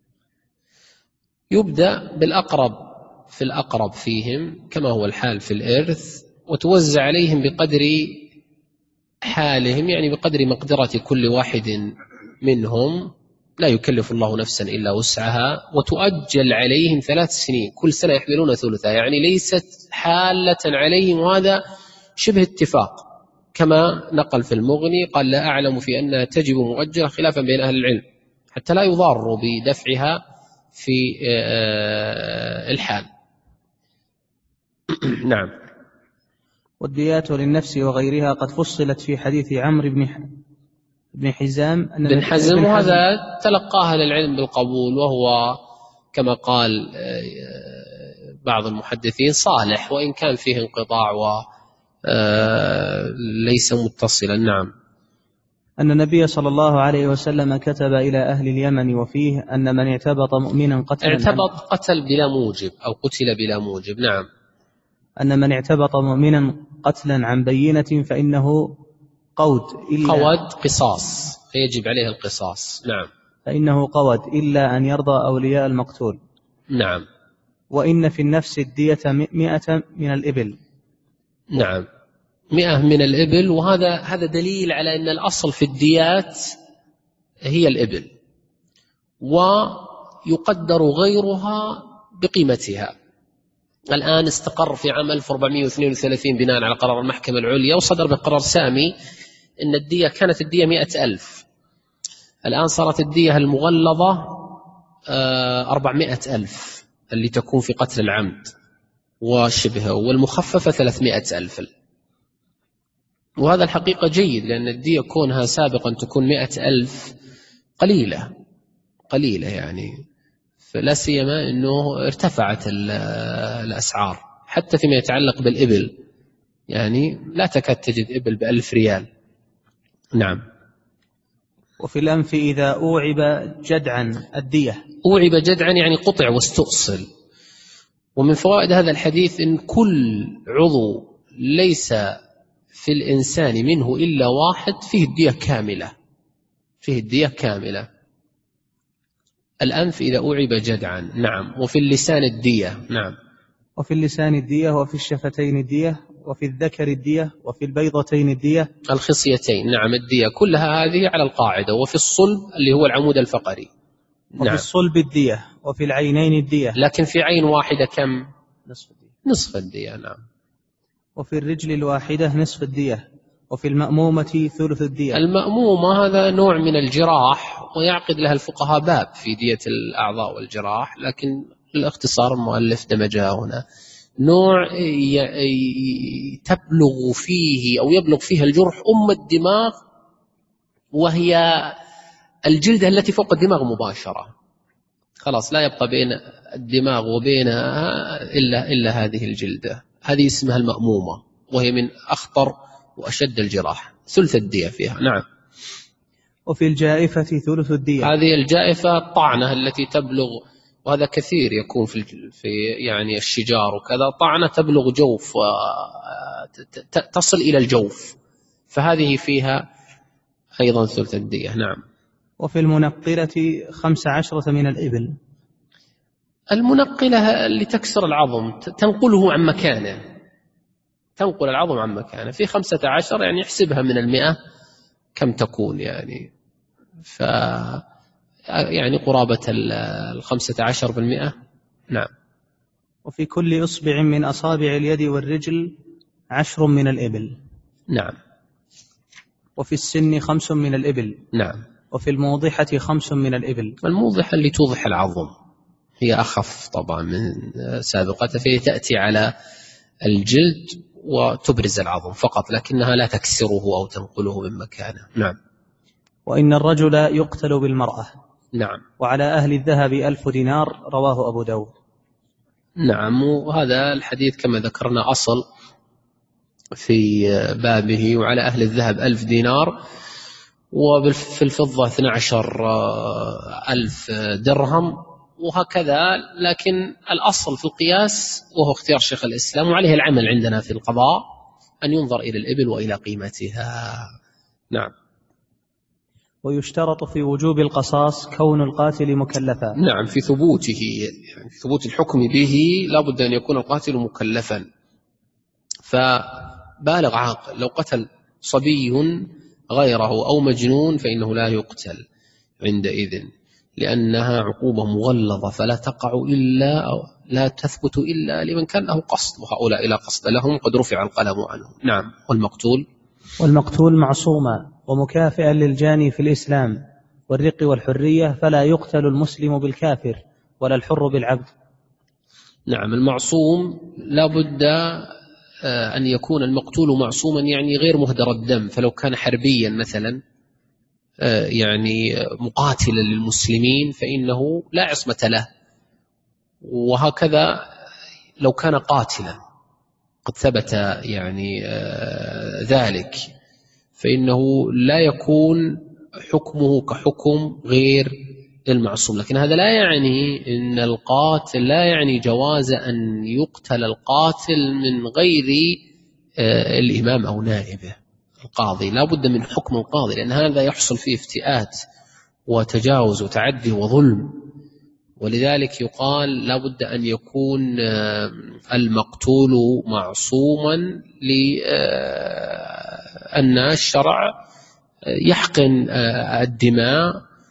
[SPEAKER 2] يبدأ بالأقرب في الأقرب فيهم كما هو الحال في الإرث، وتوزع عليهم بقدر حالهم، يعني بقدر مقدرة كل واحد منهم، لا يكلف الله نفسا إلا وسعها. وتؤجل عليهم ثلاث سنين كل سنة يحملون ثلثها، يعني ليست حالة عليهم، وهذا شبه اتفاق كما نقل في المغني، قال لا أعلم في أنها تجب مؤجلة خلافا بين أهل العلم حتى لا يضاروا بدفعها في الحال. نعم.
[SPEAKER 1] والديات للنفس وغيرها قد فصلت في حديث عمرو بن بن حزام
[SPEAKER 2] أن بن حزم، وهذا تلقاها للعلم بالقبول، وهو كما قال بعض المحدثين صالح وإن كان فيه انقطاع وليس متصلا. نعم.
[SPEAKER 1] أن النبي صلى الله عليه وسلم كتب إلى أهل اليمن وفيه أن من اعتبط مؤمنا قتلا
[SPEAKER 2] اعتبط قتل بلا موجب أو قتل بلا موجب. نعم.
[SPEAKER 1] أن من اعتبط مؤمنا قتلا عن بينة فإنه قود إلا
[SPEAKER 2] قود قصاص، فيجب عليه القصاص. نعم.
[SPEAKER 1] فإنه قود إلا أن يرضى أولياء المقتول.
[SPEAKER 2] نعم.
[SPEAKER 1] وإن في النفس الدية مئة من الإبل.
[SPEAKER 2] نعم. مئة من الإبل، وهذا هذا دليل على أن الأصل في الديات هي الإبل، ويقدر غيرها بقيمتها. الآن استقر في عام ألف وأربعمائة واثنين وثلاثين بناء على قرار المحكمة العليا، وصدر بقرار سامي أن الدية كانت الدية مئة ألف، الآن صارت الدية المغلظة أربعمائة ألف اللي تكون في قتل العمد وشبهه، والمخففة ثلاثمائة ألف. وهذا الحقيقة جيد، لأن الدية كونها سابقا تكون مئة ألف قليلة قليلة يعني، فلا سيما أنه ارتفعت الأسعار حتى فيما يتعلق بالإبل، يعني لا تكاد تجد إبل بألف ريال. نعم.
[SPEAKER 1] وفي الأنف إذا أوعب جدعا الدية.
[SPEAKER 2] أوعب جدعا يعني قطع واستؤصل. ومن فوائد هذا الحديث إن كل عضو ليس في الإنسان منه إلا واحد فيه الدية كاملة، فيه الدية كاملة. الأنف إذا أوعب جدعا. نعم. وفي اللسان الدية. نعم.
[SPEAKER 1] وفي اللسان الدية وفي الشفتين الدية وفي الذكر الدية وفي البيضتين الدية.
[SPEAKER 2] الخصيتين نعم الدية كلها هذه على القاعدة. وفي الصلب اللي هو العمود الفقري
[SPEAKER 1] وفي
[SPEAKER 2] نعم.
[SPEAKER 1] الصلب الدية وفي العينين الدية.
[SPEAKER 2] لكن في عين واحدة كم؟
[SPEAKER 1] نصف الدية.
[SPEAKER 2] نصف الدية نعم.
[SPEAKER 1] وفي الرجل الواحدة نصف الدية وفي المأمومة ثلث الدية.
[SPEAKER 2] المأمومة هذا نوع من الجراح ويعقد لها الفقهاء باب في دية الأعضاء والجراح، لكن الاختصار المؤلف دمجها هنا. نوع تبلغ فيه أو يبلغ فيها الجرح أم الدماغ، وهي الجلدة التي فوق الدماغ مباشرة، خلاص لا يبقى بين الدماغ وبينها إلا, إلا هذه الجلدة، هذه اسمها المأمومة، وهي من أخطر وأشد الجراح، ثلث الدية فيها نعم.
[SPEAKER 1] وفي الجائفة ثلث الدية.
[SPEAKER 2] هذه الجائفة الطعنة التي تبلغ، وهذا كثير يكون في في يعني الشجار وكذا، طعنة تبلغ جوف تصل إلى الجوف، فهذه فيها أيضا ثلث الدية نعم.
[SPEAKER 1] وفي المنقلة خمس عشرة من الإبل.
[SPEAKER 2] المنقلة اللي تكسر العظم تنقله عن مكانه، تنقل العظم عن مكانه، في خمسة عشر يعني يحسبها من المئة كم تكون يعني، ف يعني قرابة الخمسة عشر بالمئة نعم.
[SPEAKER 1] وفي كل إصبع من أصابع اليد والرجل عشر من الإبل
[SPEAKER 2] نعم.
[SPEAKER 1] وفي السن خمس من الإبل
[SPEAKER 2] نعم.
[SPEAKER 1] وفي الموضحة خمس من الإبل.
[SPEAKER 2] الموضحة اللي توضح العظم هي أخف طبعا من سابقتها، فهي تأتي على الجلد وتبرز العظم فقط، لكنها لا تكسره أو تنقله من مكانه نعم.
[SPEAKER 1] وإن الرجل يقتل بالمرأة.
[SPEAKER 2] نعم.
[SPEAKER 1] وعلى أهل الذهب ألف دينار، رواه أبو داود.
[SPEAKER 2] نعم. وهذا الحديث كما ذكرنا أصل في بابه، وعلى أهل الذهب ألف دينار، وفي الفضة اثني عشر ألف درهم، وهكذا. لكن الأصل في القياس وهو اختيار شيخ الإسلام، وعليه العمل عندنا في القضاء، أن ينظر إلى الإبل وإلى قيمتها نعم.
[SPEAKER 1] ويشترط في وجوب القصاص كون القاتل مكلفا.
[SPEAKER 2] نعم، في ثبوته يعني في ثبوت الحكم به لا بد أن يكون القاتل مكلفا، فبالغ عاقل. لو قتل صبي غيره أو مجنون فإنه لا يقتل عندئذ، لأنها عقوبة مغلظة، فلا تقع إلا أو لا تثبت إلا لمن كان له قصد، وهؤلاء لا قصد لهم قد رفع القلم عنهم نعم. والمقتول
[SPEAKER 1] والمقتول معصوما ومكافئا للجاني في الإسلام والرق والحرية، فلا يقتل المسلم بالكافر ولا الحر بالعبد.
[SPEAKER 2] نعم. المعصوم لا بد أن يكون المقتول معصوما، يعني غير مهدر الدم، فلو كان حربيا مثلا يعني مقاتلا للمسلمين فإنه لا عصمة له، وهكذا لو كان قاتلا قد ثبت يعني ذلك فإنه لا يكون حكمه كحكم غير المعصوم. لكن هذا لا يعني أن القاتل لا يعني جواز أن يقتل القاتل من غير الإمام أو نائبه القاضي، لا بد من حكم القاضي، لأن هذا يحصل فيه افتئات وتجاوز وتعدي وظلم، ولذلك يقال لا بد أن يكون المقتول معصوما، لأن الشرع يحقن الدماء،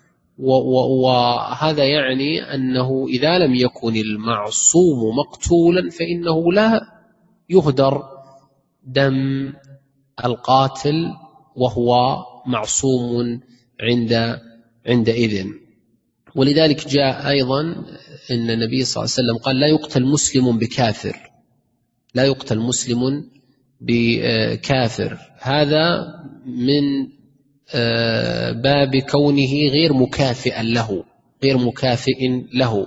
[SPEAKER 2] وهذا يعني أنه إذا لم يكن المعصوم مقتولا فإنه لا يهدر دم القاتل وهو معصوم عند عندئذ. ولذلك جاء أيضا أن النبي صلى الله عليه وسلم قال لا يقتل مسلم بكافر، لا يقتل مسلم بكافر، هذا من باب كونه غير مكافئا له، غير مكافئ له.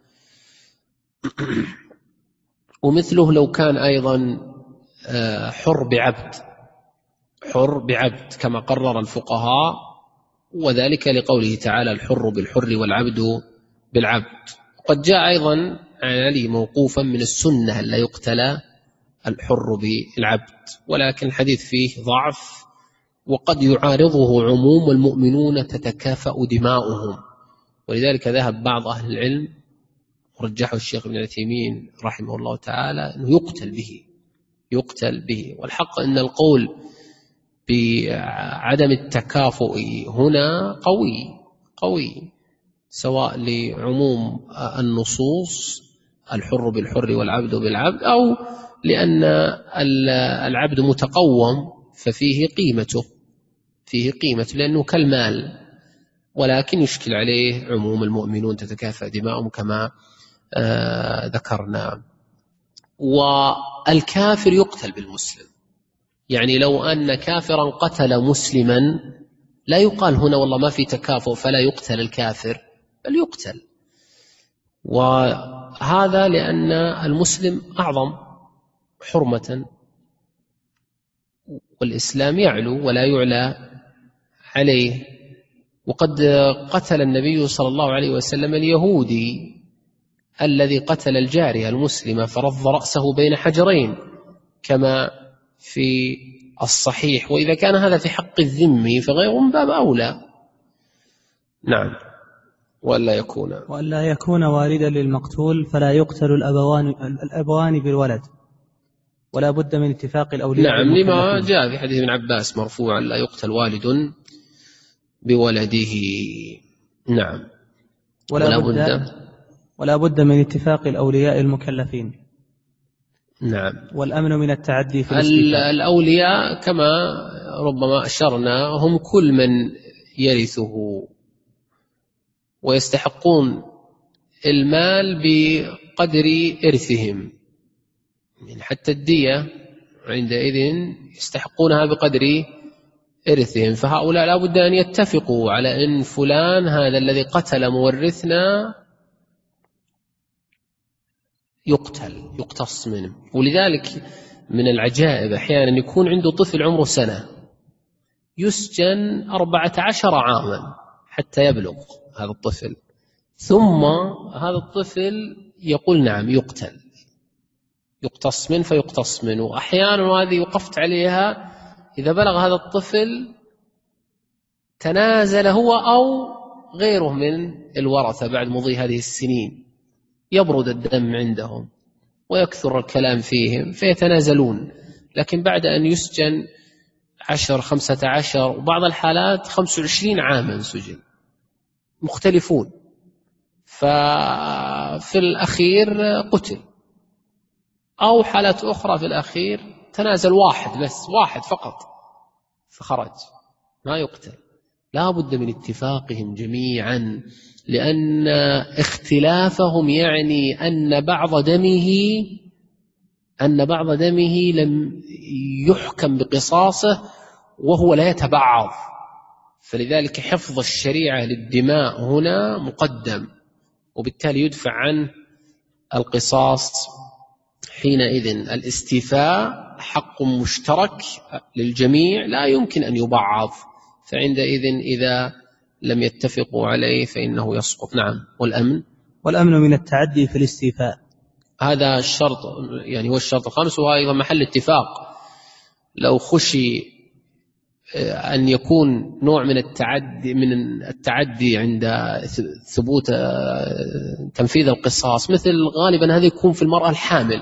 [SPEAKER 2] ومثله لو كان أيضا حر بعبد، حر بعبد كما قرر الفقهاء، وذلك لقوله تعالى الحر بالحر والعبد بالعبد. قد جاء أيضا عن علي موقوفا من السنة لا يقتل الحر بالعبد، ولكن الحديث فيه ضعف، وقد يعارضه عموم المؤمنون تتكافأ دماؤهم، ولذلك ذهب بعض أهل العلم ورجحه الشيخ ابن عثيمين رحمه الله تعالى أنه يقتل به، يقتل به. والحق أن القول بعدم التكافؤ هنا قوي قوي، سواء لعموم النصوص الحر بالحر والعبد بالعبد، أو لأن العبد متقوم ففيه قيمته فيه قيمته لأنه كالمال، ولكن يشكل عليه عموم المؤمنون تتكافأ دماؤهم كما آه ذكرنا. والكافر يقتل بالمسلم، يعني لو أن كافرا قتل مسلما لا يقال هنا والله ما في تكافؤ فلا يقتل الكافر، بل يقتل. وهذا لأن المسلم أعظم حرمة، والإسلام يعلو ولا يعلى عليه. وقد قتل النبي صلى الله عليه وسلم اليهودي الذي قتل الجارية المسلمة فرض رأسه بين حجرين كما في الصحيح، وإذا كان هذا في حق الذمي فغيره من باب أولى. نعم. وألا يكون
[SPEAKER 1] وألا يكون والدا للمقتول فلا يقتل الأبوان, الأبوان بالولد، ولا بد من اتفاق الأولياء.
[SPEAKER 2] نعم، لما جاء في حديث ابن عباس مرفوعا لا يقتل والد بولده. نعم.
[SPEAKER 1] ولا, ولا بد, بد ولا بد من اتفاق الأولياء المكلفين.
[SPEAKER 2] نعم.
[SPEAKER 1] والأمن من التعدي في الاستيفاء.
[SPEAKER 2] الأولياء كما ربما أشرنا هم كل من يرثه ويستحقون المال بقدر إرثهم، يعني حتى الدية عندئذ يستحقونها بقدر إرثهم. فهؤلاء لا بد أن يتفقوا على أن فلان هذا الذي قتل مورثنا يقتل يقتص منه. ولذلك من العجائب أحيانا يكون عنده طفل عمره سنة يسجن أربعة عشر عاما حتى يبلغ هذا الطفل، ثم هذا الطفل يقول نعم يقتل يقتص منه فيقتص منه. وأحيانا هذه وقفت عليها إذا بلغ هذا الطفل تنازل هو أو غيره من الورثة بعد مضي هذه السنين، يبرد الدم عندهم ويكثر الكلام فيهم فيتنازلون، لكن بعد أن يسجن عشر خمسة عشر وبعض الحالات خمس وعشرين عاما سجن مختلفون، ففي الأخير قتل. أو حالات أخرى في الأخير تنازل واحد بس واحد فقط فخرج ما يقتل. لا بد من اتفاقهم جميعا، لأن اختلافهم يعني أن بعض دمه أن بعض دمه لم يحكم بقصاصه وهو لا يتبعض، فلذلك حفظ الشريعة للدماء هنا مقدم، وبالتالي يدفع عنه القصاص. حينئذ الاستيفاء حق مشترك للجميع لا يمكن أن يبعض، فعندئذ إذا لم يتفقوا عليه فإنه يسقط. نعم. والأمن
[SPEAKER 1] والأمن من التعدي في الاستيفاء،
[SPEAKER 2] هذا الشرط يعني هو الشرط الخامس، وهو أيضا محل اتفاق. لو خشي أن يكون نوع من التعدي من التعدي عند ثبوت تنفيذ القصاص، مثل غالبا هذا يكون في المرأة الحامل،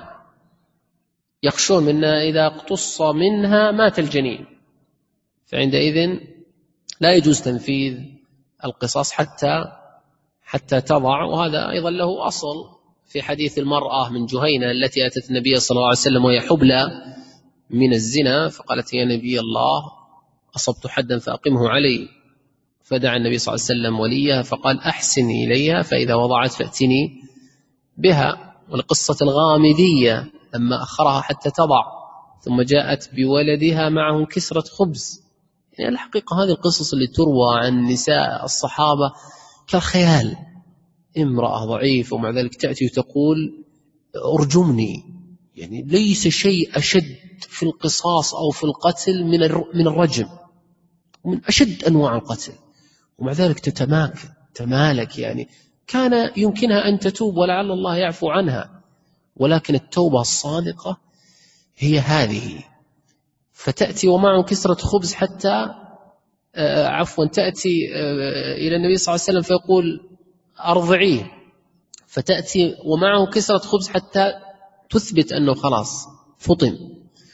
[SPEAKER 2] يخشون منها إذا اقتص منها مات الجنين، فعندئذ لا يجوز تنفيذ القصاص حتى حتى تضع. وهذا أيضا له أصل في حديث المرأة من جهينة التي أتت النبي صلى الله عليه وسلم وهي حبلى من الزنا، فقالت يا نبي الله أصبت حدا فأقمه علي، فدعا النبي صلى الله عليه وسلم وليها فقال أحسن إليها فإذا وضعت فأتني بها. والقصة الغامدية لما أخرها حتى تضع ثم جاءت بولدها معه كسرة خبز، يعني الحقيقة هذه القصص اللي تروى عن نساء الصحابة كالخيال، امرأة ضعيفة ومع ذلك تأتي وتقول أرجمني، يعني ليس شيء أشد في القصاص أو في القتل من من الرجم، ومن أشد أنواع القتل، ومع ذلك تتماك تمالك. يعني كان يمكنها أن تتوب ولعل الله يعفو عنها، ولكن التوبة الصادقة هي هذه. فتأتي ومعه كسرة خبز حتى آه عفوا تأتي آه إلى النبي صلى الله عليه وسلم فيقول أرضعيه، فتأتي ومعه كسرة خبز حتى تثبت أنه خلاص فطن.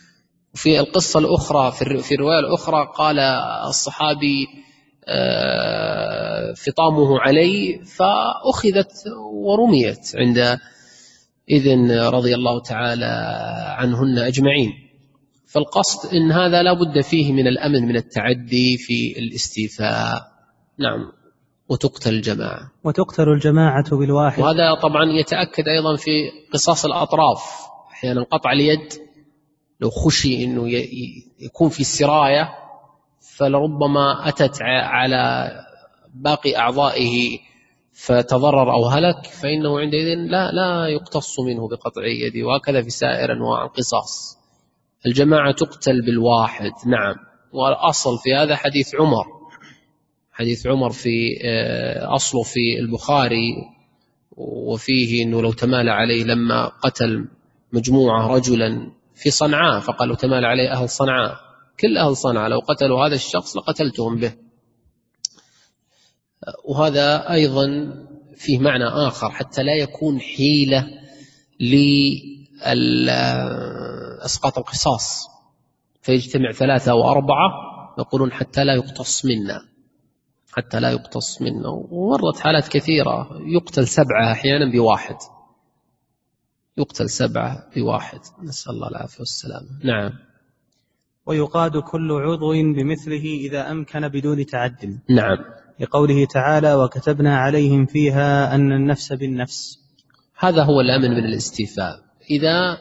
[SPEAKER 2] وفي القصة الأخرى في الرواية الأخرى قال الصحابي فطامه علي فأخذت ورميت عند إذن رضي الله تعالى عنهن أجمعين. فالقصد إن هذا لا بد فيه من الأمن من التعدي في الاستيفاء. نعم. وتقتل الجماعة
[SPEAKER 1] وتقتل الجماعة بالواحد.
[SPEAKER 2] وهذا طبعا يتأكد أيضا في قصاص الأطراف. أحيانا قطع اليد لو خشي أنه يكون في السراية فلربما أتت على باقي أعضائه فتضرر أو هلك، فإنه عندئذ لا لا يقتص منه بقطع يده. وهكذا في سائر أنواع القصاص. الجماعة تقتل بالواحد. نعم. والأصل في هذا حديث عمر، حديث عمر في أصله في البخاري، وفيه أنه لو تمال عليه لما قتل مجموعة رجلا في صنعاء فقالوا تمال عليه أهل صنعاء، كل أهل صنعاء لو قتلوا هذا الشخص لقتلتهم به. وهذا أيضا فيه معنى آخر حتى لا يكون حيلة لإسقاط القصاص فيجتمع ثلاثة وأربعة يقولون حتى لا يقتص منا، حتى لا يقتص منا. ومرت حالات كثيرة يقتل سبعة أحيانا بواحد، يقتل سبعة بواحد، نسأل الله العافية والسلامة. نعم.
[SPEAKER 1] ويقاد كل عضو بمثله إذا أمكن بدون تعد.
[SPEAKER 2] نعم.
[SPEAKER 1] لقوله تعالى وكتبنا عليهم فيها أن النفس بالنفس.
[SPEAKER 2] هذا هو الأمن من الاستيفاء. إذا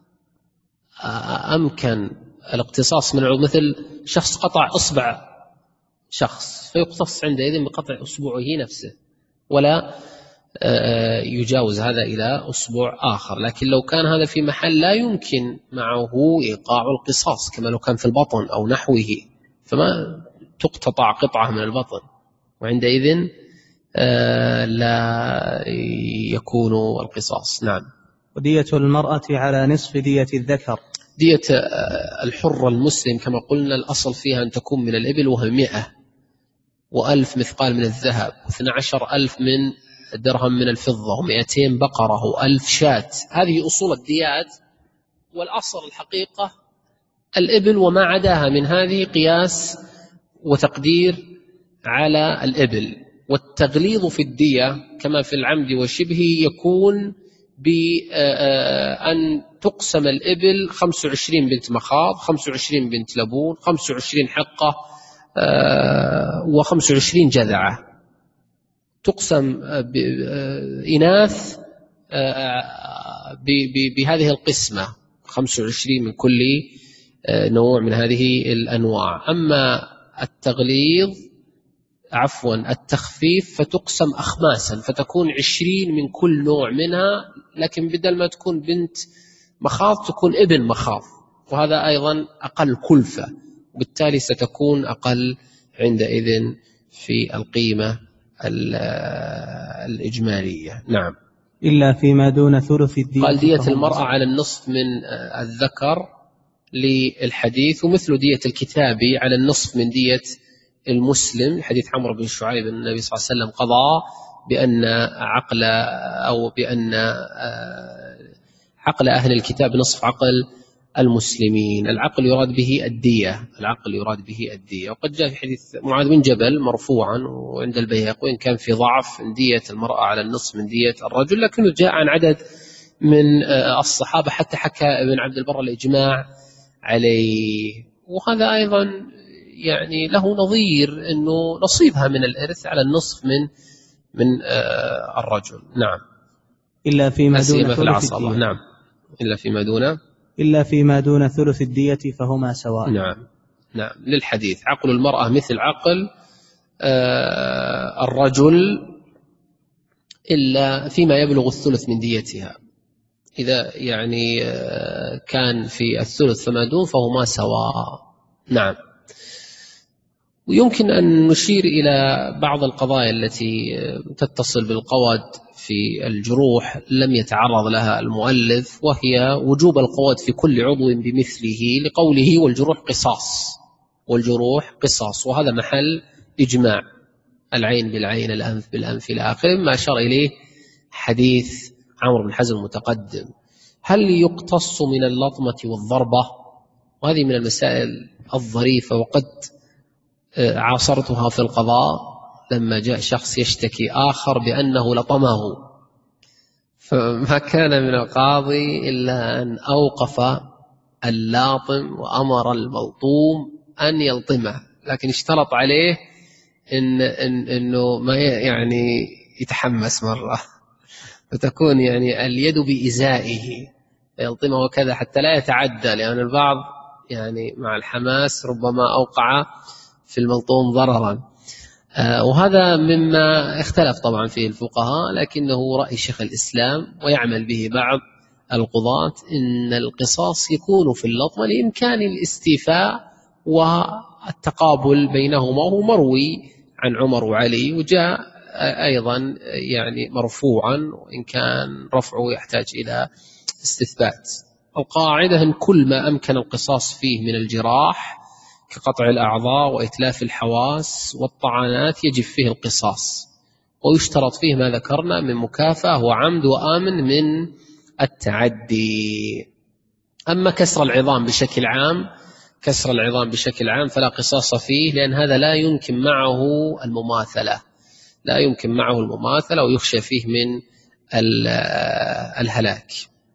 [SPEAKER 2] أمكن الاقتصاص من العضو، مثل شخص قطع إصبع شخص فيقتص عندئذ بقطع أصبعه نفسه ولا يجاوز هذا إلى أصبع آخر. لكن لو كان هذا في محل لا يمكن معه إيقاع القصاص كما لو كان في البطن أو نحوه فما تقتطع قطعة من البطن، وعندئذ لا يكون القصاص. نعم.
[SPEAKER 1] ودية المرأة على نصف دية الذكر.
[SPEAKER 2] دية الحر المسلم كما قلنا الأصل فيها أن تكون من الإبل وهي مئة، وألف مثقال من الذهب، واثنى عشر ألف من درهم من الفضة، ومئتين بقرة، وألف شاة. هذه أصول الديات. والأصل الحقيقة الإبل وما عداها من هذه قياس وتقدير على الإبل. والتغليظ في الدية كما في العمد وشبه يكون بأن تقسم الإبل خمس وعشرين بنت مخاض، خمس وعشرين بنت لبون، خمس وعشرين حقة، وخمس وعشرين جذعة، تقسم إناث بهذه القسمة، خمس وعشرين من كل نوع من هذه الأنواع. أما التغليظ عفوا التخفيف فتقسم أخماسا فتكون عشرين من كل نوع منها، لكن بدل ما تكون بنت مخاض تكون ابن مخاض، وهذا أيضا أقل كلفة، وبالتالي ستكون أقل عندئذ في القيمة الإجمالية. نعم.
[SPEAKER 1] إلا فيما دون ثلث الدية.
[SPEAKER 2] قال دية المرأة على النصف من الذكر للحديث، ومثل دية الكتابي على النصف من دية المسلم، حديث عمرو بن شعيب أن النبي صلى الله عليه وسلم قضى بأن عقل أو بأن عقل أهل الكتاب نصف عقل المسلمين. العقل يراد به الدية، العقل يراد به الدية. وقد جاء في حديث معاذ بن جبل مرفوعا وعند البيهقي وإن كان في ضعف دية المرأة على النصف من دية الرجل، لكنه جاء عن عدد من الصحابة حتى حكى ابن عبد البر الإجماع عليه. وهذا أيضا يعني له نظير أنه نصيبها من الإرث على النصف من من الرجل. نعم.
[SPEAKER 1] إلا فيما دون ثلث الدية.
[SPEAKER 2] نعم. إلا فيما دون
[SPEAKER 1] إلا فيما دون ثلث الدية فهما سواء.
[SPEAKER 2] نعم. نعم. للحديث عقل المرأة مثل عقل الرجل إلا فيما يبلغ الثلث من ديتها. إذا يعني كان في الثلث فما دون فهما سواء. نعم. ويمكن أن نشير إلى بعض القضايا التي تتصل بالقود في الجروح لم يتعرض لها المؤلف، وهي وجوب القود في كل عضو بمثله لقوله والجروح قصاص، والجروح قصاص، وهذا محل إجماع، العين بالعين، الأنف بالأنف إلى آخره، ما أشار إليه حديث عمرو بن حزم المتقدم. هل يقتص من اللطمة والضربة؟ وهذه من المسائل الظريفة، وقد عاصرتها في القضاء لما جاء شخص يشتكي آخر بأنه لطمه، فما كان من القاضي إلا أن أوقف اللاطم وأمر الملطوم أن يلطمه، لكن اشترط عليه إن إن إنه ما يعني يتحمس مرة، فتكون يعني اليد بإزائه يلطمه وكذا حتى لا يتعدى، لأن البعض يعني مع الحماس ربما أوقع في الملطوم ضررا. وهذا مما اختلف طبعا فيه الفقهاء، لكنه رأي شيخ الإسلام ويعمل به بعض القضاة، إن القصاص يكون في اللطمة لإمكان الاستيفاء والتقابل بينهما، وهو مروي عن عمر وعلي، وجاء أيضا يعني مرفوعا، وإن كان رفعه يحتاج إلى استثبات. القاعدة أن كل ما أمكن القصاص فيه من الجراح كقطع الأعضاء وإتلاف الحواس والطعنات يجب فيه القصاص، ويشترط فيه ما ذكرنا من مكافأة وعمد وآمن من التعدي. أما كسر العظام بشكل عام كسر العظام بشكل عام فلا قصاص فيه، لأن هذا لا يمكن معه المماثلة لا يمكن معه المماثلة ويخشى فيه من الهلاك.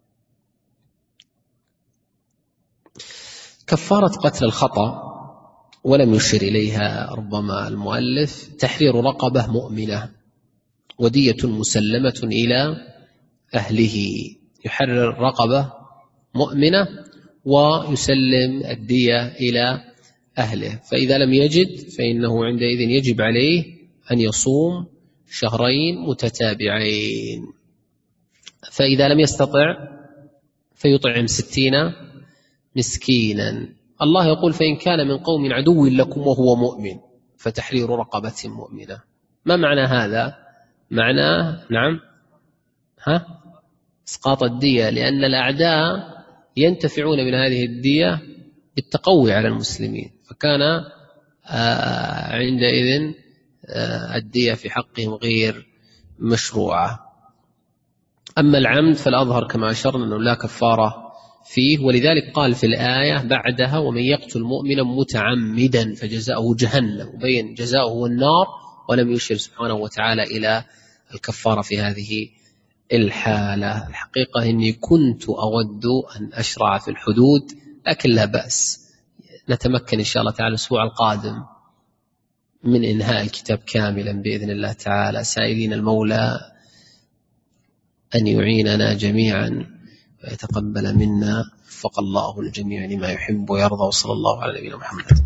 [SPEAKER 2] كفارة قتل الخطأ ولم يشر إليها ربما المؤلف: تحرير رقبة مؤمنة ودية مسلمة إلى أهله. يحرر رقبة مؤمنة ويسلم الدية إلى أهله، فإذا لم يجد فإنه عندئذ يجب عليه أن يصوم شهرين متتابعين، فإذا لم يستطع فيطعم ستين مسكينا. الله يقول: فإن كان من قوم عدو لكم وهو مؤمن فتحرير رقبة مؤمنة. ما معنى هذا؟ معناه نعم ها إسقاط الدية، لأن الأعداء ينتفعون من هذه الدية بالتقوي على المسلمين، فكان آه عندئذ آه الدية في حقهم غير مشروعة. أما العمد فالأظهر كما أشرنا أنه لا كفارة فيه، ولذلك قال في الآية بعدها: ومن يقتل مؤمنا متعمدا فجزاؤه جهنم، وبين جزاؤه النار، ولم يشير سبحانه وتعالى إلى الكفارة في هذه الحالة. الحقيقة إني كنت أود أن أشرع في الحدود، لكن لا بأس، نتمكن إن شاء الله تعالى الأسبوع القادم من إنهاء الكتاب كاملا بإذن الله تعالى، سائلين المولى أن يعيننا جميعا ويتقبل منا، وفق الله الجميع لما يحب ويرضى، وصلى الله على نبينا محمد.